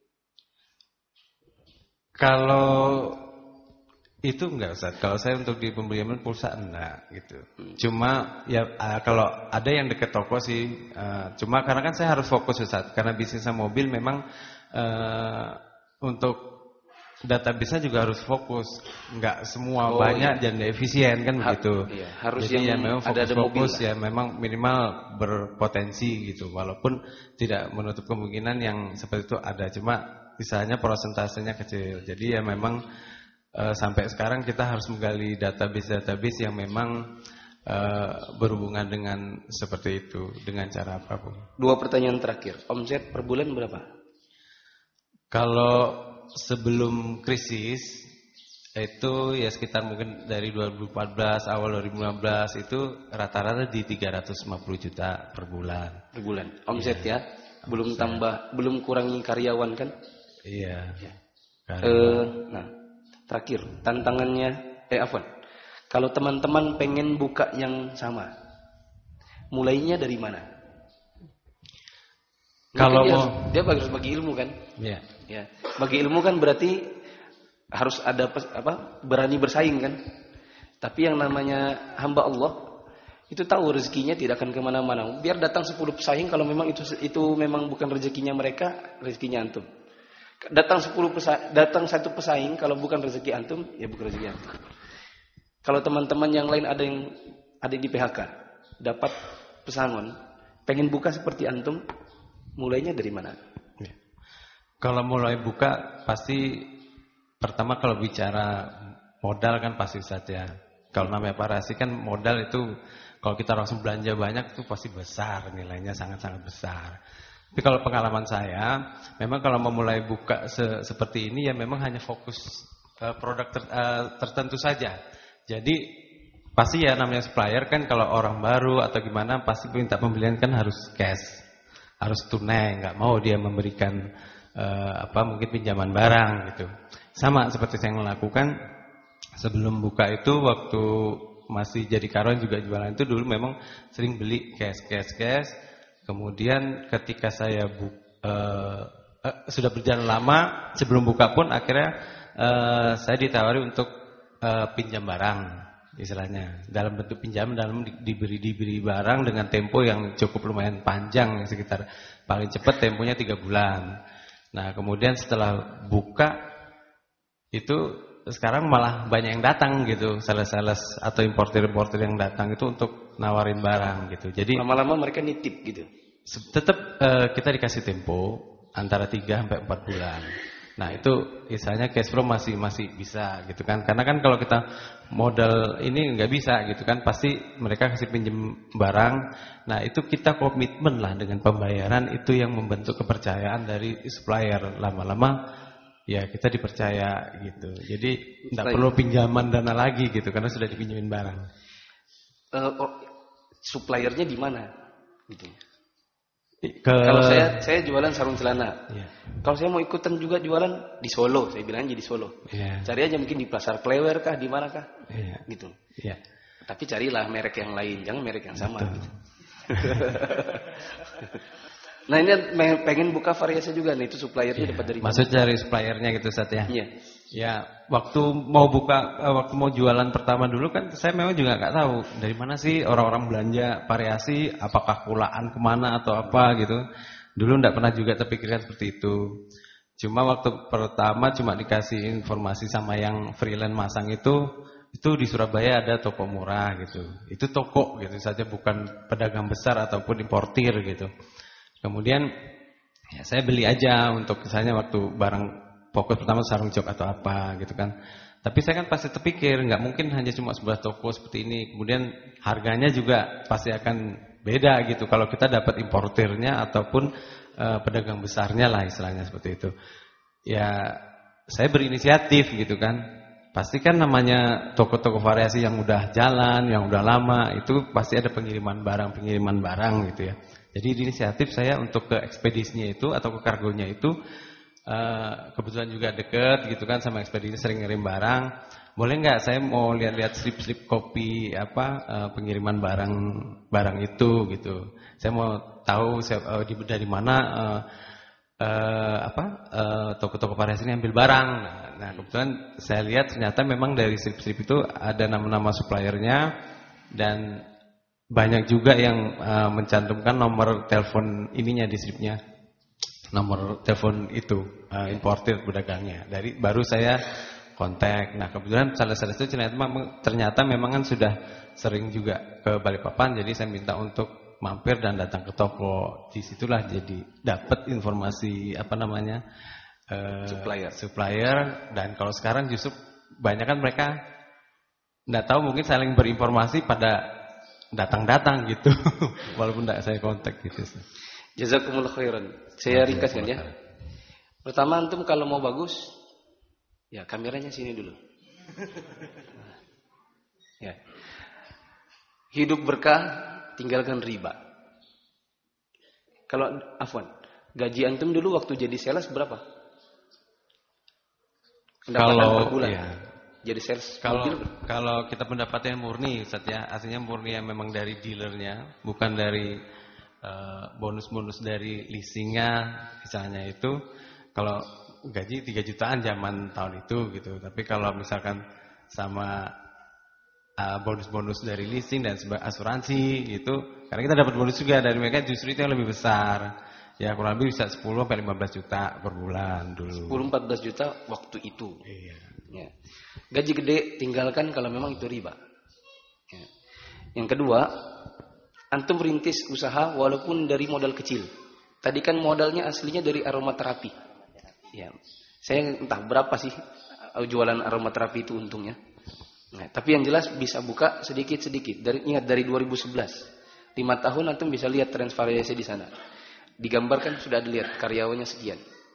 Kalau itu enggak Ustaz. Kalau saya untuk di pembelian pulsa enggak gitu. Cuma ya kalau ada yang dekat toko sih, cuma karena kan saya harus fokus Ustaz. Karena bisnisnya mobil memang untuk database-nya juga harus fokus. Enggak semua banyak dan efisien kan begitu. Iya, harus jadi yang ya memang ada fokus mobil ya memang minimal berpotensi gitu. Walaupun tidak menutup kemungkinan yang seperti itu ada, cuma misalnya prosentasenya kecil. Jadi ya memang sampai sekarang kita harus menggali database yang memang berhubungan dengan seperti itu dengan cara apapun. 2 pertanyaan terakhir. Omset per bulan berapa? Kalau sebelum krisis itu ya sekitar mungkin dari 2014 awal 2015 itu rata-rata di 350 juta per bulan. Per bulan. Omset ya. Belum tambah, belum kurangi karyawan kan? Iya. Nah, terakhir tantangannya kalau teman-teman pengen buka yang sama, mulainya dari mana? Kalau dia harus bagi ilmu kan? Iya. Ya, bagi ilmu kan berarti harus ada berani bersaing kan? Tapi yang namanya hamba Allah itu tahu rezekinya tidak akan kemana-mana. Biar datang 10 pesaing kalau memang itu memang bukan rezekinya mereka, rezekinya antum. Datang 1 pesaing kalau bukan rezeki antum, ya bukan rezeki antum. Kalau teman-teman yang lain ada di PHK, dapat pesangon, pengen buka seperti antum, mulainya dari mana? Kalau mulai buka pasti pertama kalau bicara modal kan pasti saja. Kalau namanya variasi kan modal itu kalau kita langsung belanja banyak itu pasti besar, nilainya sangat-sangat besar. Tapi kalau pengalaman saya, memang kalau memulai buka seperti ini ya memang hanya fokus produk tertentu saja. Jadi pasti ya namanya supplier kan kalau orang baru atau gimana pasti minta pembelian kan harus cash, harus tunai, nggak mau dia memberikan mungkin pinjaman barang gitu. Sama seperti saya lakukan sebelum buka itu waktu masih jadi karyawan juga jualan itu dulu memang sering beli cash. Kemudian ketika saya sudah berjalan lama sebelum buka pun akhirnya saya ditawari untuk pinjam barang istilahnya. Dalam bentuk pinjam diberi barang dengan tempo yang cukup lumayan panjang, sekitar paling cepat temponya 3 bulan. Nah, kemudian setelah buka itu sekarang malah banyak yang datang gitu, sales-sales atau importer-importer yang datang itu untuk nawarin barang gitu. Jadi lama-lama mereka nitip gitu. Tetap kita dikasih tempo antara 3 sampai 4 bulan. Nah, itu istilahnya cash flow masih bisa gitu kan. Karena kan kalau kita modal ini nggak bisa gitu kan, pasti mereka kasih pinjam barang. Nah, itu kita komitmen lah dengan pembayaran, itu yang membentuk kepercayaan dari supplier. Lama-lama ya kita dipercaya gitu. Jadi nggak perlu pinjaman dana lagi gitu karena sudah dipinjemin barang. Suppliernya di mana gitu. Kalau saya jualan sarung celana. Iya. Kalau saya mau ikutan juga jualan di Solo, saya bilang aja di Solo. Iya. Cari aja mungkin di Pasar Klewer kah, di mana kah? Iya. Gitu. Iya. Tapi carilah merek yang lain, jangan merek yang sama. Gitu. Nah, ini pengen buka variasi juga nih, itu suppliernya dapat dari mana? Maksud dari suppliernya gitu Ustaz ya? Iya. Ya, waktu mau jualan pertama dulu kan saya memang juga nggak tahu dari mana sih orang-orang belanja variasi, apakah kulaan kemana atau apa gitu. Dulu nggak pernah juga terpikirkan seperti itu. Cuma waktu pertama cuma dikasih informasi sama yang freelance masang itu di Surabaya ada toko murah gitu. Itu toko gitu saja, bukan pedagang besar ataupun importir gitu. Kemudian ya saya beli aja untuk misalnya waktu barang fokus pertama sarung jok atau apa gitu kan. Tapi saya kan pasti terpikir nggak mungkin hanya cuma sebuah toko seperti ini. Kemudian harganya juga pasti akan beda gitu kalau kita dapat importirnya ataupun pedagang besarnya lah istilahnya seperti itu. Ya saya berinisiatif gitu kan. Pasti kan namanya toko-toko variasi yang udah jalan, yang udah lama itu pasti ada pengiriman barang gitu ya. Jadi inisiatif saya untuk ke ekspedisinya itu atau ke kargonya itu kebetulan juga deket gitu kan sama ekspedisi, sering ngirim barang. boleh nggak saya mau lihat-lihat slip-slip kopi pengiriman barang itu gitu. Saya mau tahu dari mana toko-toko variasi ini ambil barang. Nah, kebetulan saya lihat ternyata memang dari slip-slip itu ada nama-nama suppliernya dan banyak juga yang mencantumkan nomor telepon ininya di slipnya. Nomor telepon itu importir pedagangnya. Baru saya kontak. Nah, kebetulan salah satu itu ternyata memang kan sudah sering juga ke Balikpapan, jadi saya minta untuk mampir dan datang ke toko. Disitulah jadi dapat informasi supplier. Dan kalau sekarang justru banyak kan mereka nggak tahu, mungkin saling berinformasi pada datang-datang gitu, walaupun tidak saya kontak gitu. Jazakumullah khairan. Saya ringkaskan ya. Pertama, antum kalau mau bagus, ya kameranya sini dulu. Ya. Hidup berkah, tinggalkan riba. Kalau gaji antum dulu waktu jadi sales berapa? Pendapatan per bulan. Iya. Jadi sales. Kalau kita pendapatnya murni, Ustaz ya, aslinya murni yang memang dari dealernya, bukan dari bonus-bonus dari leasingnya, misalnya itu. Kalau gaji 3 jutaan zaman tahun itu gitu. Tapi kalau misalkan sama bonus-bonus dari leasing dan asuransi gitu, karena kita dapat bonus juga dari mereka, justru itu yang lebih besar. Ya kurang lebih bisa 10 sampai 15 juta per bulan dulu. 10-14 juta waktu itu. Iya. Ya. Gaji gede tinggalkan kalau memang itu riba. Ya. Yang kedua, antum merintis usaha walaupun dari modal kecil. Tadi kan modalnya aslinya dari aromaterapi. Ya. Saya entah berapa sih jualan aromaterapi itu untungnya. Nah, tapi yang jelas bisa buka sedikit-sedikit. Ingat dari 2011. 5 tahun antum bisa lihat tren variasi di sana. Digambarkan sudah dilihat karyawannya sekian.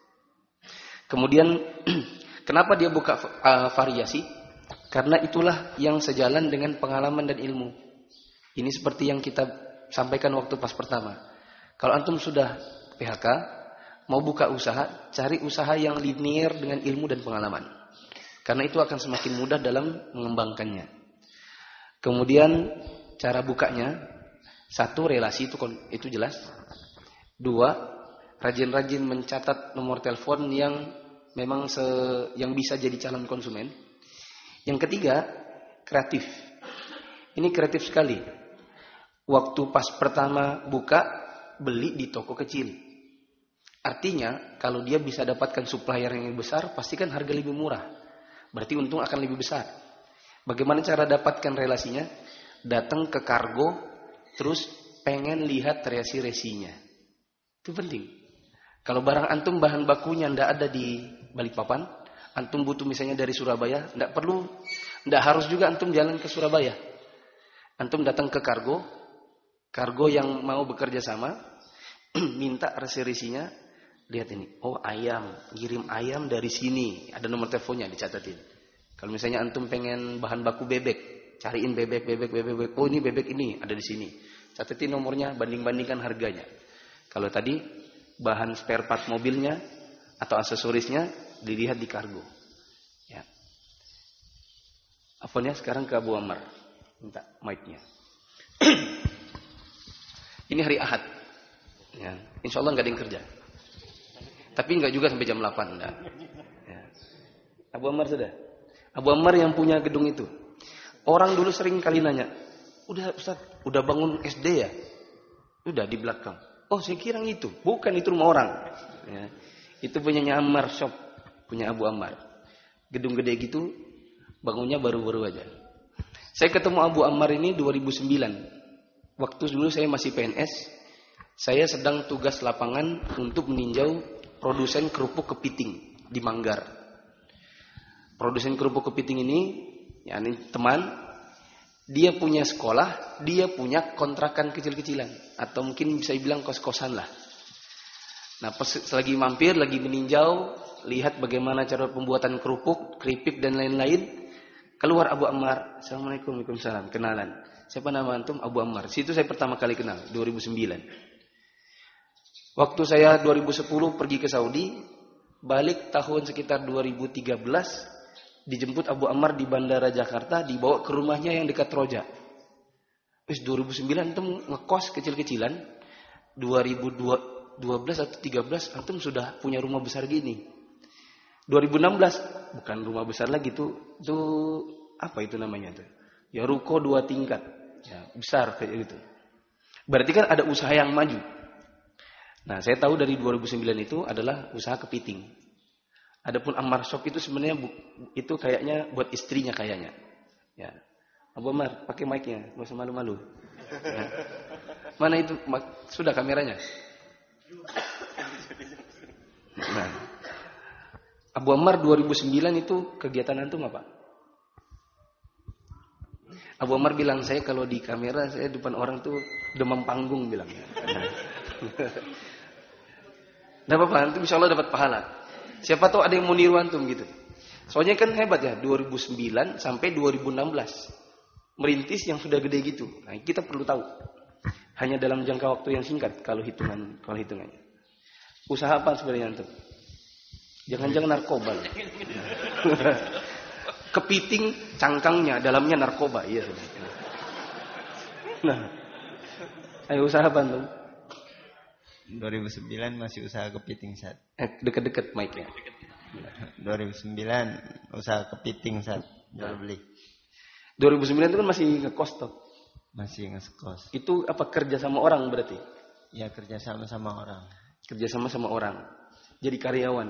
Kemudian kenapa dia buka variasi? Karena itulah yang sejalan dengan pengalaman dan ilmu. Ini seperti yang kita sampaikan waktu pas pertama. Kalau antum sudah PHK, mau buka usaha, cari usaha yang linear dengan ilmu dan pengalaman. Karena itu akan semakin mudah dalam mengembangkannya. Kemudian cara bukanya, 1, relasi itu jelas. 2, rajin-rajin mencatat nomor telepon yang memang yang bisa jadi calon konsumen. Yang ketiga, kreatif. Ini kreatif sekali. Waktu pas pertama buka, beli di toko kecil. Artinya, kalau dia bisa dapatkan supplier yang lebih besar, pastikan harga lebih murah. Berarti untung akan lebih besar. Bagaimana cara dapatkan relasinya? Datang ke kargo, terus pengen lihat resi-resinya. Itu penting. Kalau barang antum bahan bakunya ndak ada di Balikpapan, antum butuh misalnya dari Surabaya, ndak harus juga antum jalan ke Surabaya. Antum datang ke kargo yang mau bekerja sama, minta resi-resinya. Lihat ini, ayam, ngirim ayam dari sini, ada nomor teleponnya dicatatin. Kalau misalnya antum pengen bahan baku bebek, cariin bebek. Oh ini bebek ini ada di sini. Catatin nomornya, banding-bandingkan harganya. Kalau tadi bahan spare part mobilnya atau aksesorisnya dilihat di kargo. Ya. Afonnya sekarang ke Abu Ammar, minta mic-nya. Ini hari Ahad. Ya. Insya Allah nggak ada yang kerja. Tapi enggak juga sampai jam 8 enggak. Ya. Abu Ammar sudah. Abu Ammar yang punya gedung itu. Orang dulu sering kali nanya, "Udah Ustaz, udah bangun SD ya?" Udah di belakang. Oh, saya kira itu. Bukan, itu rumah orang. Ya. Itu punyanya Ammar Shop, punya Abu Ammar. Gedung gede gitu, bangunnya baru-baru aja. Saya ketemu Abu Ammar ini 2009. Waktu dulu saya masih PNS. Saya sedang tugas lapangan untuk meninjau produsen kerupuk kepiting di Manggar. Produsen kerupuk kepiting ini, ya ini teman, dia punya sekolah, dia punya kontrakan kecil-kecilan, atau mungkin bisa dibilang kos-kosan lah. Nah, selagi mampir, lagi meninjau, lihat bagaimana cara pembuatan kerupuk, keripik dan lain-lain, keluar Abu Ammar. Assalamualaikum, waalaikumsalam, kenalan. Siapa nama antum? Abu Ammar. Situ saya pertama kali kenal, 2009. Waktu saya 2010 pergi ke Saudi, balik tahun sekitar 2013, dijemput Abu Ammar di Bandara Jakarta, dibawa ke rumahnya yang dekat Roja. Terus 2009 antum ngekos kecil-kecilan, 2012 atau 13 antum sudah punya rumah besar gini. 2016 bukan rumah besar lagi tuh apa itu namanya tuh? Ya ruko 2 tingkat. Ya, besar kayak gitu. Berarti kan ada usaha yang maju. Nah, saya tahu dari 2009 itu adalah usaha kepiting. Adapun Ammar Shop itu sebenarnya itu kayaknya buat istrinya kayaknya. Ya. Abu Ammar, pakai mic-nya, enggak usah malu-malu. Ya. Mana itu? Sudah kameranya? Nah. Abu Ammar 2009 itu kegiatan antum apa? Abu Ammar bilang, saya kalau di kamera, saya depan orang tuh demam panggung bilang. Tidak apa-apa, antum insya Allah dapat pahala. Siapa tahu ada yang mau niru antum gitu. Soalnya kan hebat ya, 2009 sampai 2016. Merintis yang sudah gede gitu. Nah, kita perlu tahu. Hanya dalam jangka waktu yang singkat kalau hitungannya. Usaha apa sebenarnya antum? Jangan-jangan narkoba. Kepiting cangkangnya, dalamnya narkoba. Iya. Nah, ayo usaha apa antum? 2009 masih usaha kepiting saat. Deket-deket mic-nya. 2009 usaha kepiting saat jual beli. 2009 itu kan masih ngekos toh. Masih ngekos. Itu apa kerja sama orang berarti? Ya kerja sama orang. Kerja sama orang. Jadi karyawan.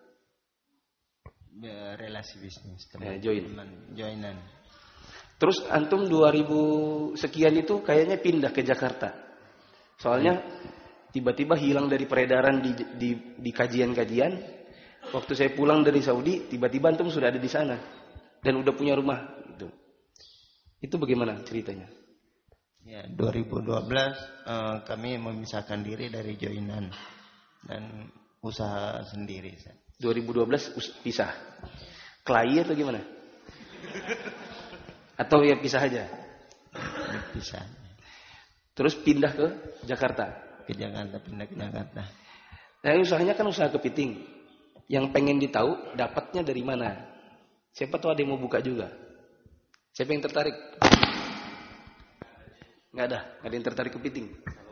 Relasi bisnis. Joinan. Terus antum 2000 sekian itu kayaknya pindah ke Jakarta. Soalnya tiba-tiba hilang dari peredaran di kajian-kajian. Waktu saya pulang dari Saudi, tiba-tiba antum sudah ada di sana dan udah punya rumah. Itu bagaimana ceritanya? Ya, 2012 kami memisahkan diri dari joinan dan usaha sendiri. 2012 pisah. Kelahi atau gimana? Atau ya pisah aja? Pisah. Terus pindah ke Jakarta? Pindah ke Jakarta. Nah, usahanya kan usaha kepiting. Yang pengen ditahu dapatnya dari mana? Siapa tahu ada yang mau buka juga. Siapa yang tertarik? Nggak ada yang tertarik kepiting.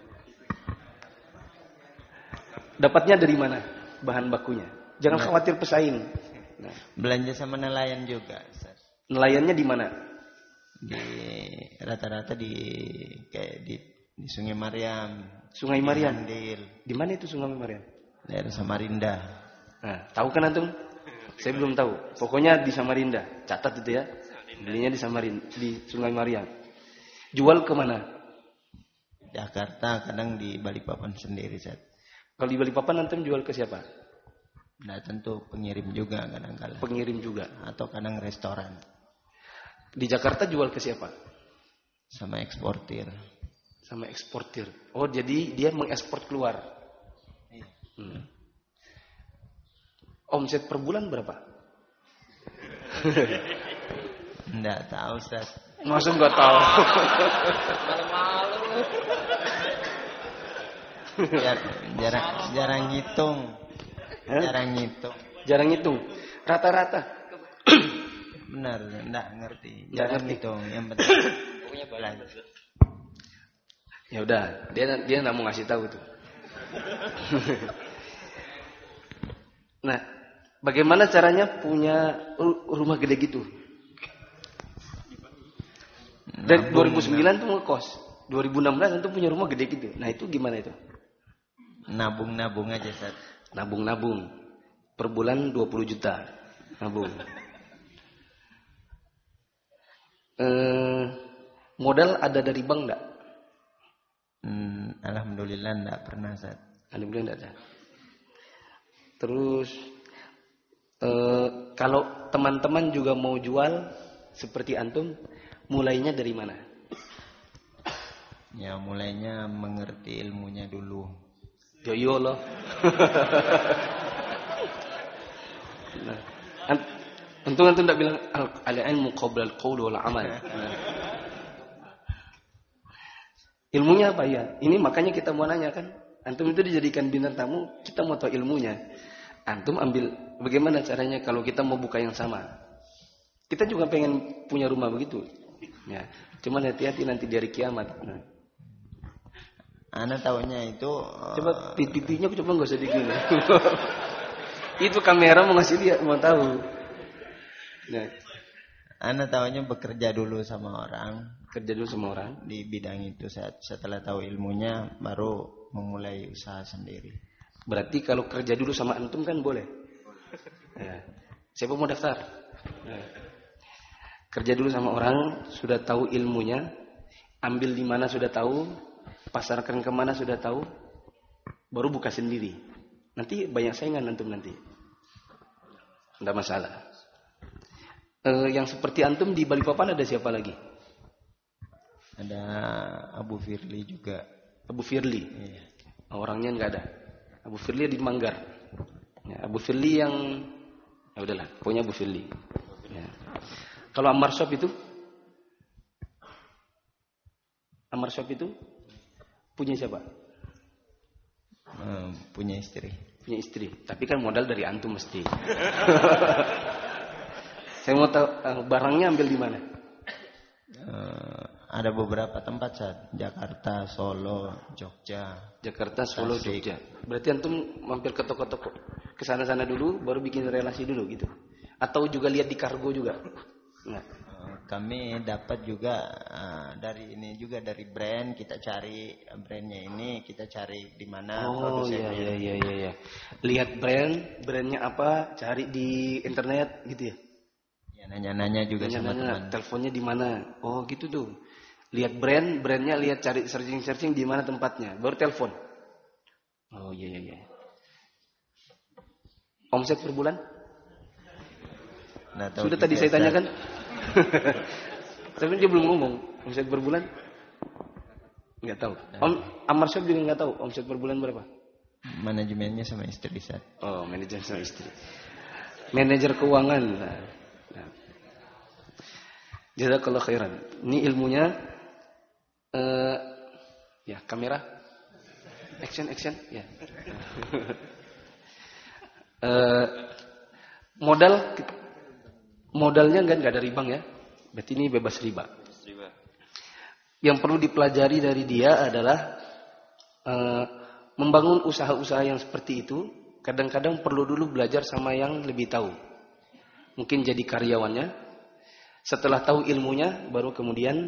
Dapatnya dari mana? Bahan bakunya. Jangan khawatir pesaing. Nah. Belanja sama nelayan juga. Nelayannya di mana? Di rata-rata kayak di Sungai Mariam. Sungai Mariam. Di mana itu Sungai Mariam? Daerah Samarinda. Nah, tahu kan antum? Saya belum tahu. Pokoknya di Samarinda. Catat itu ya. Belinya di Samarinda, di Sungai Mariam. Jual ke mana? Jakarta, kadang di Balikpapan sendiri, Set. Kalau di Balikpapan antum jual ke siapa? Nah, tentu pengirim juga kadang-kadang. Pengirim juga atau kadang restoran. Di Jakarta jual ke siapa? Sama eksportir. Sama eksportir. Oh, jadi dia mengekspor keluar. Omset per bulan berapa? Enggak tahu, Ustaz. Masa enggak tahu? Jarang ngitung. Jarang ngitung. Rata-rata. Benar, enggak ngerti. Jarang ngitung. Yang penting punya belajar. Ya udah, dia enggak mau ngasih tahu tuh. Nah, bagaimana caranya punya rumah gede gitu? Dari 2009 tuh ngekos, 2016 itu punya rumah gede gitu. Nah, itu gimana itu? Nabung aja, Sat. Nabung. Per bulan 20 juta. Nabung. Modal ada dari bank enggak? Alhamdulillah enggak pernah, Sat. Alhamdulillah enggak ada. Terus kalau teman-teman juga mau jual seperti antum, mulainya dari mana? Ya, mulainya mengerti ilmunya dulu. Yo loh. Nah, untung antum enggak bilang al-ilmu qabla al-qaul wal amal. Ilmunya apa ya? Ini makanya kita mau nanya kan. Antum itu dijadikan bintang tamu, kita mau tahu ilmunya. Antum ambil bagaimana caranya kalau kita mau buka yang sama. Kita juga pengen punya rumah begitu. Ya, cuman hati-hati nanti di hari kiamat. Nah. Ana tahunya itu Coba pipinya coba nggak usah digini. Itu kamera mau ngasih lihat, mau tahu. Nah, Ana tahunya bekerja dulu sama orang kerja dulu sama orang. di bidang itu. Setelah tahu ilmunya baru memulai usaha sendiri. Berarti kalau kerja dulu sama antum kan boleh. Ya. Siapa mau daftar? Nah. Kerja dulu sama orang, sudah tahu ilmunya, ambil di mana sudah tahu, pasarkan kemana sudah tahu, baru buka sendiri. Nanti banyak saingan antum nanti. Tidak masalah. Yang seperti antum di Balikpapan ada siapa lagi? Ada Abu Firly juga. Abu Firly. Iya. Orangnya nggak ada. Abu Firly di Manggar. Ya, Abu Firly yang, ya udahlah, pokoknya Abu Firly. Ya. Kalau Ammar Shop itu? Ammar Shop itu punya siapa? Punya istri. Punya istri. Tapi kan modal dari antum mesti. Saya mau tahu barangnya ambil di mana? Ada beberapa tempat saat Jakarta, Solo, Jogja. Jakarta, Solo, Tasik. Jogja. Berarti antum mampir ke toko-toko, ke sana-sana dulu, baru bikin relasi dulu gitu. Atau juga lihat di kargo juga? Enggak. Kami dapat juga dari ini juga dari brand, kita cari brandnya ini, kita cari di mana Oh produsennya. iya. Lihat brandnya apa, cari di internet gitu ya. Ya, nanya-nanya juga sama Nanya-nanya, teman. teleponnya di mana? Oh gitu tuh. Lihat brandnya, lihat cari searching di mana tempatnya, baru telepon. Oh iya. Omset per bulan? Nah, tahu Sudah juga, tadi saya Ustaz. tanyakan. Tapi dia belum ngomong omset per bulan. Nggak tahu. Ammar Shop juga nggak tahu omset per bulan berapa. Manajemennya sama istri Ustaz. Oh, manajer sama istri. Manajer keuangan. Nah. Jazakallah khairan. Ini ilmunya ya, kamera. Action ya. Modalnya nggak dari bank ya. Berarti ini bebas riba. Yang perlu dipelajari dari dia adalah membangun usaha-usaha yang seperti itu. Kadang-kadang perlu dulu belajar sama yang lebih tahu. Mungkin jadi karyawannya. Setelah tahu ilmunya, baru kemudian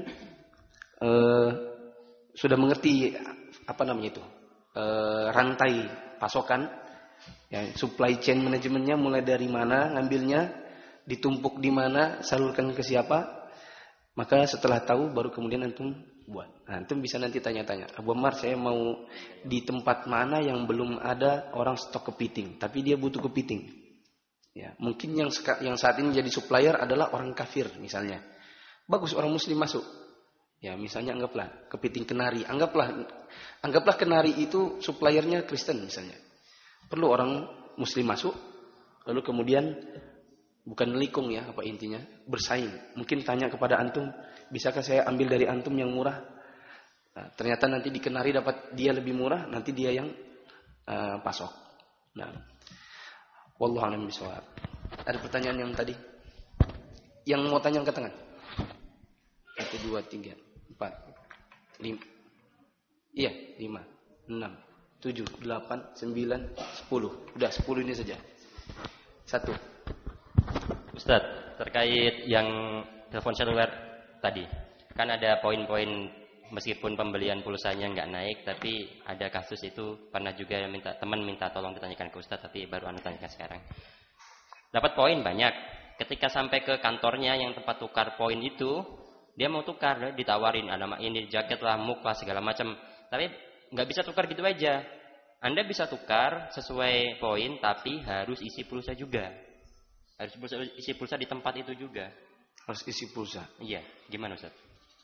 sudah mengerti apa namanya itu, rantai pasokan, ya, supply chain manajemennya mulai dari mana ngambilnya, ditumpuk di mana, salurkan ke siapa. Maka setelah tahu, baru kemudian antum buat. Nah, antum bisa nanti tanya-tanya, Abu Ammar, saya mau di tempat mana yang belum ada orang stok kepiting, tapi dia butuh kepiting. Ya, mungkin yang saat ini jadi supplier adalah orang kafir misalnya. Bagus orang muslim masuk. Ya, misalnya anggaplah kepiting kenari. Anggaplah kenari itu suppliernya Kristen misalnya. Perlu orang muslim masuk. Lalu kemudian bukan melikung ya, apa intinya? Bersaing. Mungkin tanya kepada antum, bisakah saya ambil dari antum yang murah? Nah, ternyata nanti di kenari dapat dia lebih murah, nanti dia yang pasok. Nah, wallahu a'lam bishawab. Ada pertanyaan yang tadi? Yang mau tanya angkat tangan. 1, 2, 3, 4, 5. Iya, 5, 6, 7, 8, 9, 10. Udah 10 ini saja. 1. Ustadz, terkait yang telepon seluler tadi, kan ada poin-poin meskipun pembelian pulsanya nggak naik, tapi ada kasus itu pernah juga teman minta tolong ditanyakan ke Ustadz, tapi baru anda tanyakan sekarang. Dapat poin banyak. Ketika sampai ke kantornya yang tempat tukar poin itu, dia mau tukar, ditawarin ada ini jaket lah, muk lah segala macam. Tapi nggak bisa tukar gitu aja. Anda bisa tukar sesuai poin, tapi harus isi pulsa juga. Harus isi pulsa di tempat itu juga. Harus isi pulsa. Iya, gimana Ustaz?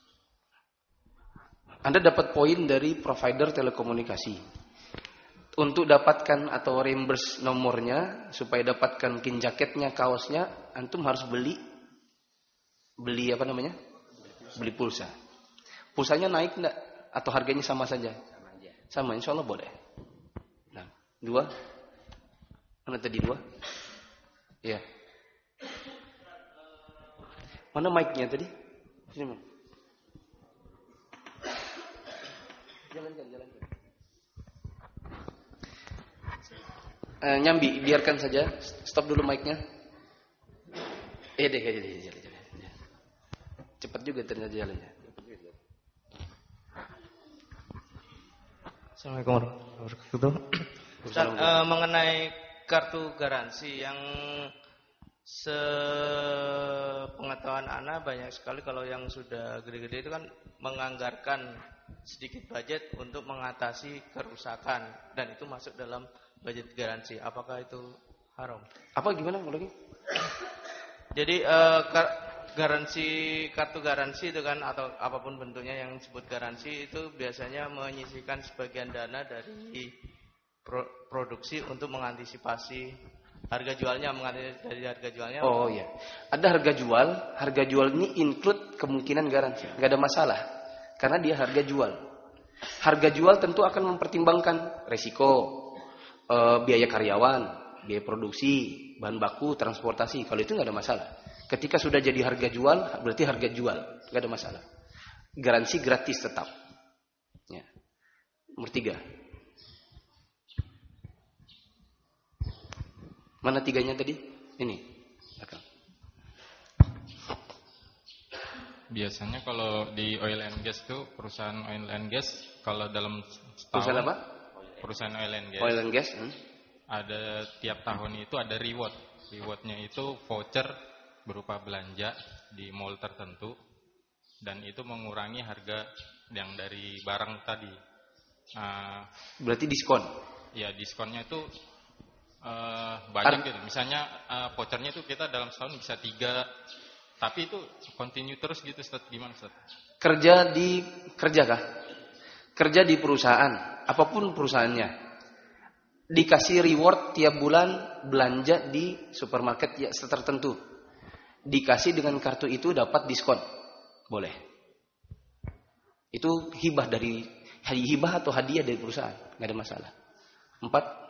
Anda dapat poin dari provider telekomunikasi. Untuk dapatkan atau reimburse nomornya, supaya dapatkan kin jaketnya, kaosnya, antum harus beli apa namanya? Beli pulsa. Pulsanya naik enggak? Atau harganya sama saja? Sama, insya Allah boleh. Nah, 2. Mana tadi 2? Ya. Mana mic-nya tadi? Sini, Mas. Jalankan. Nyambi, biarkan saja. Stop dulu mic-nya. Jalan. Cepat juga ternyata jalannya. Assalamualaikum warahmatullahi wabarakatuh. Ustaz, mengenai kartu garansi yang sepengetahuan Ana banyak sekali kalau yang sudah gede-gede itu kan menganggarkan sedikit budget untuk mengatasi kerusakan dan itu masuk dalam budget garansi. Apakah itu haram? Apa gimana lagi? Jadi kartu garansi itu kan atau apapun bentuknya yang disebut garansi itu biasanya menyisihkan sebagian dana dari produksi untuk mengantisipasi harga jualnya, dari harga jualnya. Oh iya, ada harga jual. Harga jual ini include kemungkinan garansi, nggak ada masalah karena dia harga jual. Harga jual tentu akan mempertimbangkan resiko, biaya karyawan, biaya produksi, bahan baku, transportasi. Kalau itu nggak ada masalah. Ketika sudah jadi harga jual, berarti harga jual, nggak ada masalah. Garansi gratis tetap. Ya. Nomor 3. Mana 3-nya tadi? Ini. Biasanya kalau di oil and gas itu perusahaan oil and gas kalau dalam setahun, perusahaan apa? Perusahaan oil and gas. Oil and gas. Ada tiap tahun itu ada reward. Rewardnya itu voucher berupa belanja di mall tertentu dan itu mengurangi harga yang dari barang tadi. Berarti diskon? Ya, diskonnya itu banyak gitu. Misalnya vouchernya itu kita dalam setahun bisa 3, tapi itu continue terus gitu. Ustaz, gimana Ustaz? Kerja kah? Kerja di perusahaan, apapun perusahaannya, dikasih reward tiap bulan belanja di supermarket ya tertentu. Dikasih dengan kartu itu dapat diskon. Boleh. Itu hibah atau hadiah dari perusahaan, nggak ada masalah. 4.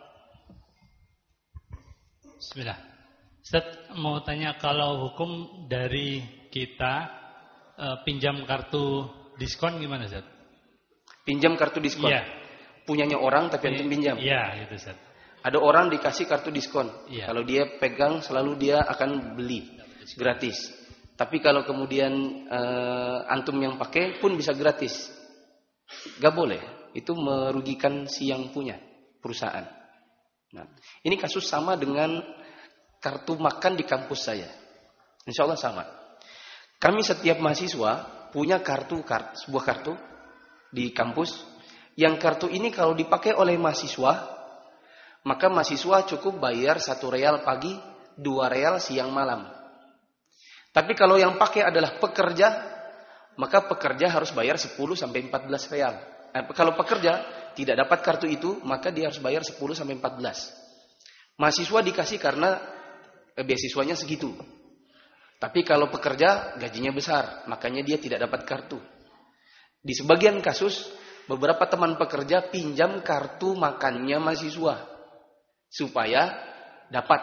Bismillah. Ustaz mau tanya kalau hukum dari kita pinjam kartu diskon gimana Ustaz? Pinjam kartu diskon? Iya. Punyanya orang tapi antum pinjam? Iya, gitu Ustaz. Ada orang dikasih kartu diskon. Iya. Kalau dia pegang selalu dia akan beli gratis. Tapi kalau kemudian antum yang pakai pun bisa gratis. Gak boleh. Itu merugikan si yang punya perusahaan. Nah, ini kasus sama dengan kartu makan di kampus saya. Insya Allah sama. Kami setiap mahasiswa punya sebuah kartu di kampus. Yang kartu ini kalau dipakai oleh mahasiswa, maka mahasiswa cukup bayar 1 real pagi, 2 real siang malam. Tapi kalau yang pakai adalah pekerja, maka pekerja harus bayar 10 sampai 14 real. Kalau pekerja tidak dapat kartu itu, maka dia harus bayar 10 sampai 14. Mahasiswa dikasih karena beasiswanya segitu. Tapi kalau pekerja gajinya besar, makanya dia tidak dapat kartu. Di sebagian kasus, beberapa teman pekerja pinjam kartu makannya mahasiswa supaya dapat.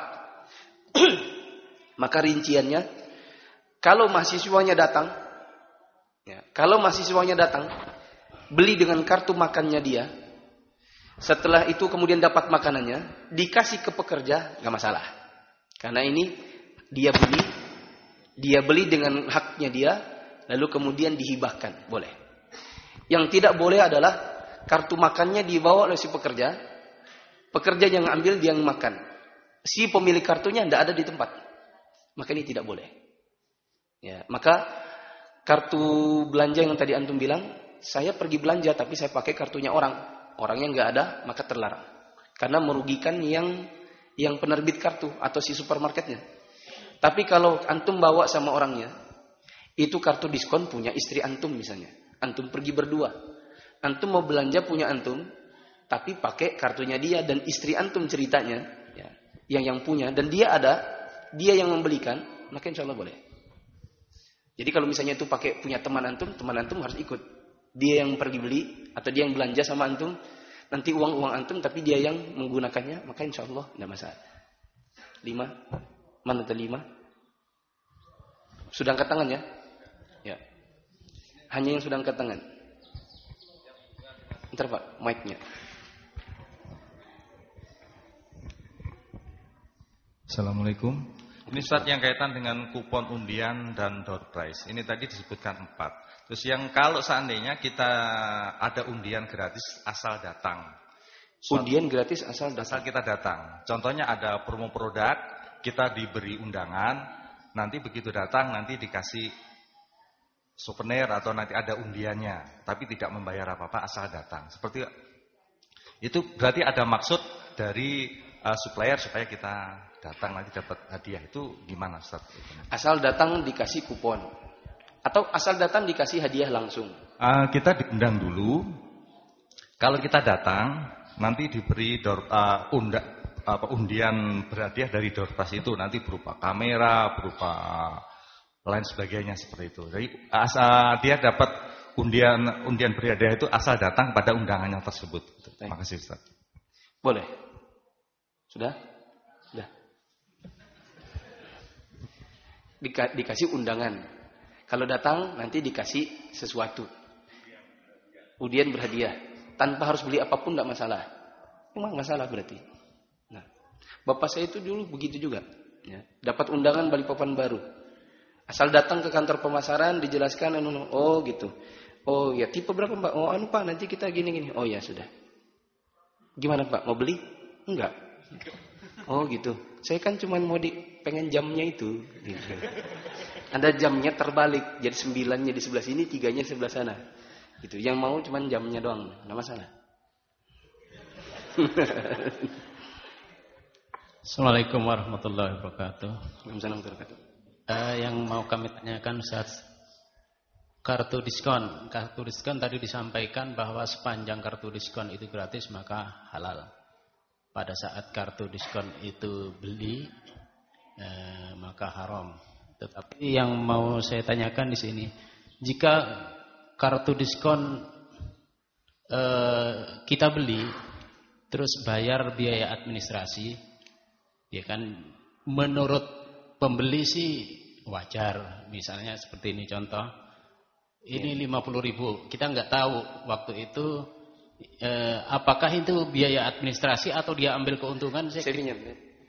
Maka rinciannya, kalau mahasiswanya datang, beli dengan kartu makannya dia, setelah itu kemudian dapat makanannya, dikasih ke pekerja, nggak masalah. Karena ini dia beli dengan haknya dia, lalu kemudian dihibahkan, boleh. Yang tidak boleh adalah kartu makannya dibawa oleh si pekerja yang ambil dia yang makan. Si pemilik kartunya tidak ada di tempat, maka ini tidak boleh. Ya, maka kartu belanja yang tadi antum bilang, saya pergi belanja tapi saya pakai kartunya orangnya nggak ada, maka terlarang karena merugikan yang penerbit kartu atau si supermarketnya. Tapi kalau antum bawa sama orangnya, itu kartu diskon punya istri antum misalnya, antum pergi berdua, antum mau belanja punya antum, tapi pakai kartunya dia dan istri antum ceritanya, ya, yang punya dan dia yang membelikan, maka insya Allah boleh. Jadi kalau misalnya itu pakai punya teman antum harus ikut. Dia yang pergi beli atau dia yang belanja sama antum, nanti uang antum tapi dia yang menggunakannya, maka insya Allah tidak masalah. 5. Mana tadi 5? Sudah angkat tangan ya? Ya. Hanya yang sudah angkat tangan. Ntar Pak, mic-nya. Assalamualaikum. Ini Ustaz yang kaitan dengan kupon undian dan door prize. Ini tadi disebutkan 4. Terus yang kalau seandainya kita ada undian gratis asal datang. Undian gratis asal kita datang. Contohnya ada promo produk, kita diberi undangan, nanti begitu datang nanti dikasih souvenir atau nanti ada undiannya, tapi tidak membayar apa-apa asal datang. Seperti itu berarti ada maksud dari supplier supaya kita datang nanti dapat hadiah. Itu gimana Ustaz? Asal datang dikasih kupon atau asal datang dikasih hadiah langsung? Kita diundang dulu. Kalau kita datang nanti diberi undian berhadiah dari door prize itu, nanti berupa kamera, berupa lain sebagainya seperti itu. Jadi dia dapat undian berhadiah itu asal datang pada undangannya tersebut. Terima kasih Ustaz. Boleh. Sudah? Sudah. Dikasih undangan. Kalau datang nanti dikasih sesuatu. Undian berhadiah. Tanpa harus beli apapun tidak masalah. Memang masalah berarti. Nah, bapak saya itu dulu begitu juga. Ya. Dapat undangan Balikpapan baru. Asal datang ke kantor pemasaran dijelaskan, oh gitu. Oh ya tipe berapa Pak? Oh Pak nanti kita gini-gini. Oh ya sudah. Gimana Pak? Mau beli? Enggak. Oh gitu. Saya kan cuma pengen jamnya itu. Gitu. Ada jamnya terbalik. Jadi 9-nya di sebelah sini, 3-nya di sebelah sana. Gitu. Yang mau cuma jamnya doang. Nggak masalah. Assalamualaikum warahmatullahi wabarakatuh. Waalaikumsalam warahmatullahi wabarakatuh. Yang mau kami tanyakan Ustaz, kartu diskon. Kartu diskon tadi disampaikan bahwa sepanjang kartu diskon itu gratis maka halal. Pada saat kartu diskon itu beli maka haram. Tetapi yang mau saya tanyakan di sini, jika kartu diskon kita beli terus bayar biaya administrasi, ya kan menurut pembeli sih wajar. Misalnya seperti ini contoh, ini 50.000, kita nggak tahu waktu itu apakah itu biaya administrasi atau dia ambil keuntungan. Saya pinjam.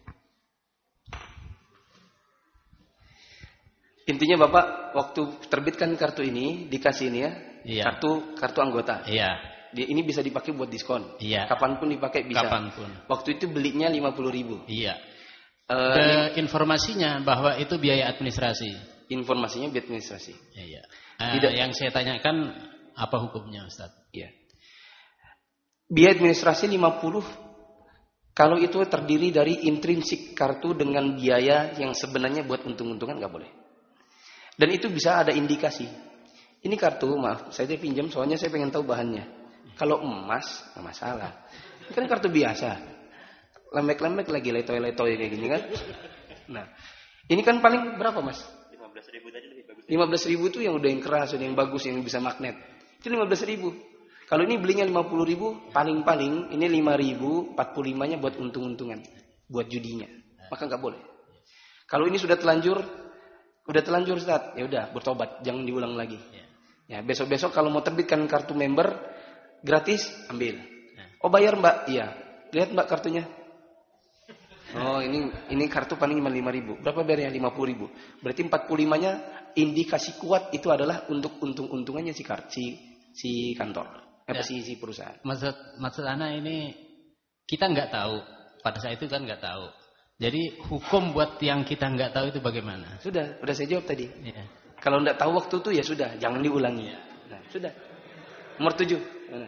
Intinya Bapak waktu terbitkan kartu ini dikasih ini ya, iya. kartu anggota. Iya. Ini bisa dipakai buat diskon. Iya. Kapanpun dipakai bisa. Kapanpun. Waktu itu belinya 50.000. Iya. Informasinya bahwa itu biaya administrasi. Informasinya biaya administrasi. Iya. Yang saya tanyakan apa hukumnya Ustaz? Iya. Biaya administrasi 50. Kalau itu terdiri dari intrinsik kartu dengan biaya yang sebenarnya buat untung-untungan nggak boleh. Dan itu bisa ada indikasi. Ini kartu, maaf, saya pinjam soalnya saya pengen tahu bahannya. Kalau emas, nggak masalah. Ini kan kartu biasa. Lembek-lembek lagi, letoy-letoy kayak gini kan. Nah, ini kan paling berapa Mas? 15.000 tadi lebih bagus. 15.000 itu yang udah yang keras, yang bagus, yang bisa magnet. Itu 15.000. Kalau ini belinya 50.000, paling-paling ini 5.000, 45-nya buat untung-untungan, buat judinya. Maka nggak boleh. Kalau ini sudah terlanjur Ustaz, ya udah bertobat, jangan diulang lagi. Ya, besok-besok kalau mau terbitkan kartu member gratis, ambil. Oh, bayar Mbak? Iya. Lihat Mbak kartunya. Oh, ini kartu paling 5.000. Berapa bayarnya? 50.000. Berarti 45-nya indikasi kuat itu adalah untuk untung-untungannya si kantor. Si perusahaan. Maksud Ana ini kita nggak tahu. Pada saat itu kan nggak tahu. Jadi hukum buat yang kita nggak tahu itu bagaimana? Sudah saya jawab tadi. Ya. Kalau nggak tahu waktu itu ya sudah, jangan diulangi. Nah, sudah. Nomor 7.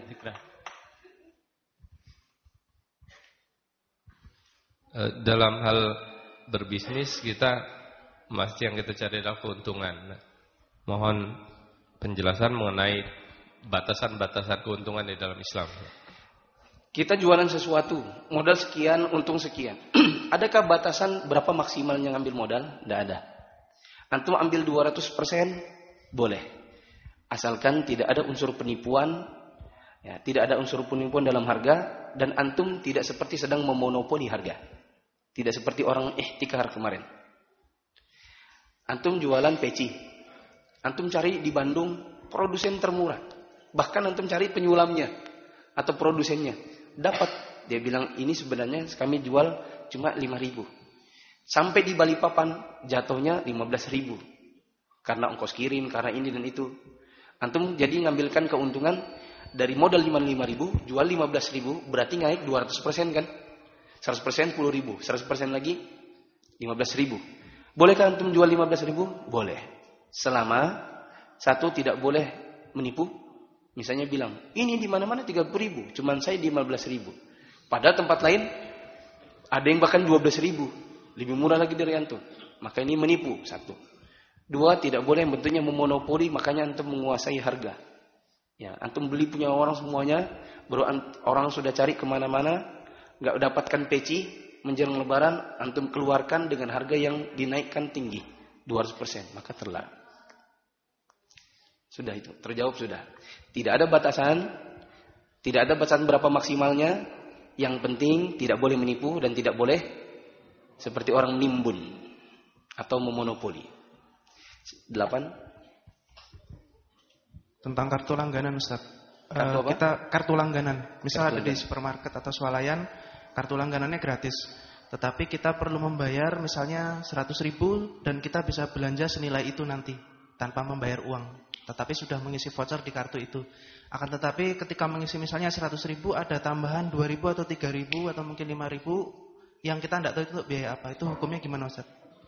Dalam hal berbisnis kita yang kita cari adalah keuntungan. Mohon penjelasan mengenai batasan-batasan keuntungan di dalam Islam. Kita jualan sesuatu, modal sekian, untung sekian. Adakah batasan berapa maksimalnya ngambil modal? Tidak ada. Antum ambil 200%, boleh. Asalkan tidak ada unsur penipuan, ya, tidak ada unsur penipuan dalam harga, dan antum tidak seperti sedang memonopoli harga. Tidak seperti orang ihtikar kemarin. Antum jualan peci. Antum cari di Bandung produsen termurah. Bahkan antum cari penyulamnya atau produsennya. Dapat. Dia bilang ini sebenarnya kami jual cuma 5.000. Sampai di Balikpapan jatuhnya 15.000. Karena ongkos kirim, karena ini dan itu. Antum jadi ngambilkan keuntungan dari modal 55.000, jual 15.000, berarti naik 200% kan? 100% 10.000, 100% lagi 15.000. Bolehkah antum jual 15.000? Boleh. Selama satu tidak boleh menipu. Misalnya bilang, ini di mana-mana 30.000, cuman saya di 15.000. Pada tempat lain ada yang bahkan 12.000, lebih murah lagi dari antum. Maka ini menipu, satu. Dua, tidak boleh bentuknya memonopoli, makanya antum menguasai harga. Ya, antum beli punya orang semuanya, baru orang sudah cari kemana-mana, nggak dapatkan peci, menjelang lebaran, antum keluarkan dengan harga yang dinaikkan tinggi, 200%, maka terlarang. Sudah itu, terjawab sudah. Tidak ada batasan, berapa maksimalnya, yang penting tidak boleh menipu dan tidak boleh seperti orang nimbun atau memonopoli. 8. Tentang kartu langganan, Ustaz. Kartu langganan. Misal ada di supermarket atau swalayan, kartu langganannya gratis. Tetapi kita perlu membayar misalnya 100.000 dan kita bisa belanja senilai itu nanti tanpa membayar uang. Tetapi sudah mengisi voucher di kartu itu. Akan tetapi ketika mengisi misalnya 100.000 ada tambahan 2.000 atau 3.000 atau mungkin 5.000 yang kita tidak tahu itu biaya apa. Itu hukumnya gimana, Ustaz?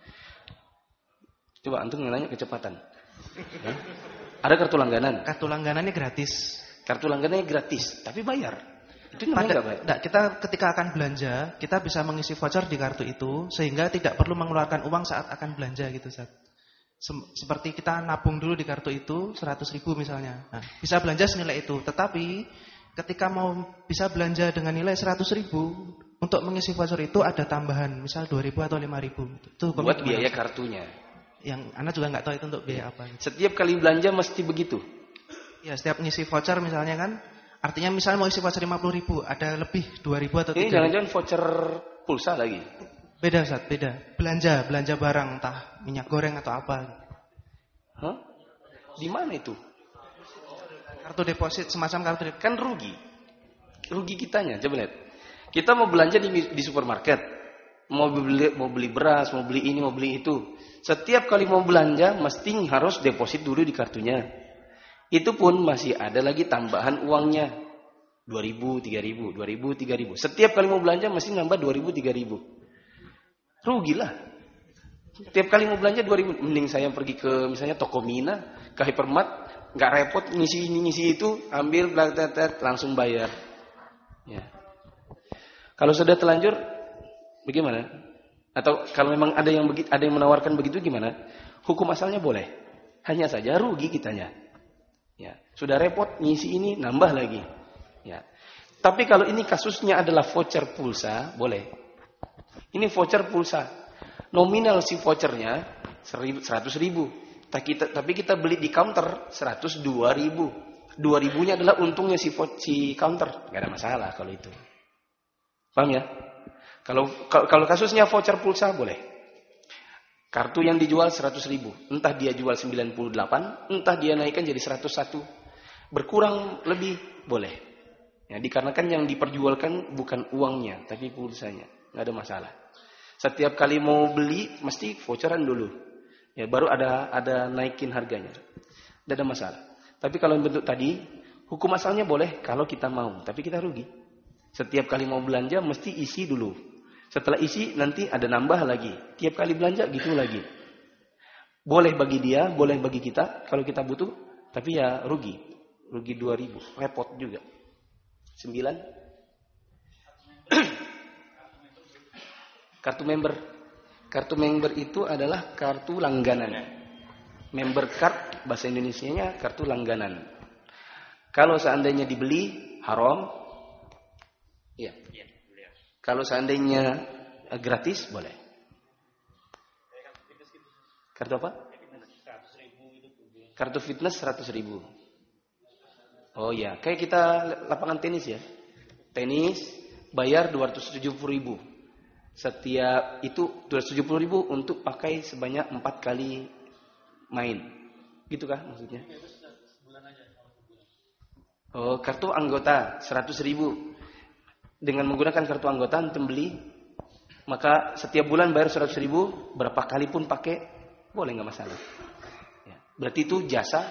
Coba antum nanya kecepatan. Ya? Ada kartu langganan. Kartu langganannya gratis. Kartu langganannya gratis, tapi bayar. Itu namanya enggak bayar. Kita ketika akan belanja, kita bisa mengisi voucher di kartu itu sehingga tidak perlu mengeluarkan uang saat akan belanja gitu, Ustaz. Seperti kita nabung dulu di kartu itu 100.000 misalnya. Nah, bisa belanja senilai itu. Tetapi ketika mau bisa belanja dengan nilai 100.000, untuk mengisi voucher itu ada tambahan, misal 2.000 atau 5.000. Itu buat biaya kartunya. Yang Anda juga nggak tahu itu untuk biaya apa. Setiap kali belanja mesti begitu. Ya, setiap ngisi voucher misalnya kan, artinya misalnya mau isi voucher 50.000, ada lebih 2.000 atau 3.000. Ini jangan-jangan voucher pulsa lagi. Beda, Ustaz, beda. Belanja barang, entah minyak goreng atau apa. Hah? Di mana itu? Kartu deposit, semacam kartu deposit. Kan rugi. Rugi kitanya, coba lihat. Kita mau belanja di supermarket. Mau beli beras, mau beli ini, mau beli itu. Setiap kali mau belanja mesti harus deposit dulu di kartunya. Itu pun masih ada lagi tambahan uangnya. 2.000, 3.000, 2.000, 3.000. Setiap kali mau belanja mesti nambah 2.000, 3.000. Rugilah. Setiap kali mau belanja 2.000. Mending saya pergi ke misalnya toko Mina, ke Hypermart, nggak repot ngisi ini ngisi itu, ambil langsung bayar. Ya. Kalau sudah terlanjur, bagaimana? Atau kalau memang ada yang menawarkan begitu gimana? Hukum asalnya boleh. Hanya saja rugi kitanya. Ya, sudah repot ngisi ini nambah lagi. Ya. Tapi kalau ini kasusnya adalah voucher pulsa, boleh. Ini voucher pulsa. Nominal si vouchernya 100.000. Tapi kita beli di counter 102.000. 2.000-nya adalah untungnya si counter. Gak ada masalah kalau itu. Paham ya? Kalau kasusnya voucher pulsa boleh. Kartu yang dijual 100.000, entah dia jual 98, entah dia naikkan jadi 101. Berkurang lebih boleh. Ya, dikarenakan yang diperjualkan bukan uangnya, tapi pulsanya. Nggak ada masalah. Setiap kali mau beli mesti voucheran dulu. Ya, baru ada naikin harganya. Nggak ada masalah. Tapi kalau bentuk tadi, hukum asalnya boleh kalau kita mau, tapi kita rugi. Setiap kali mau belanja mesti isi dulu. Setelah isi nanti ada nambah lagi. Tiap kali belanja gitu lagi. Boleh bagi dia, boleh bagi kita kalau kita butuh, tapi ya rugi. Rugi 2.000, repot juga. 9. Kartu member. Kartu member itu adalah kartu langganan. Member card bahasa Indonesianya kartu langganan. Kalau seandainya dibeli haram, ya. Kalau seandainya gratis, boleh. Kartu apa? Kartu fitness 100.000. Oh ya, kayak kita lapangan tenis ya. Tenis bayar 270.000. Setiap itu 270.000 untuk pakai sebanyak 4 kali main. Gitu kah maksudnya? Oh, kartu anggota 100.000. Dengan menggunakan kartu anggota antum beli, maka setiap bulan bayar 100.000, berapa kali pun pakai, boleh nggak masalah. Ya, berarti itu jasa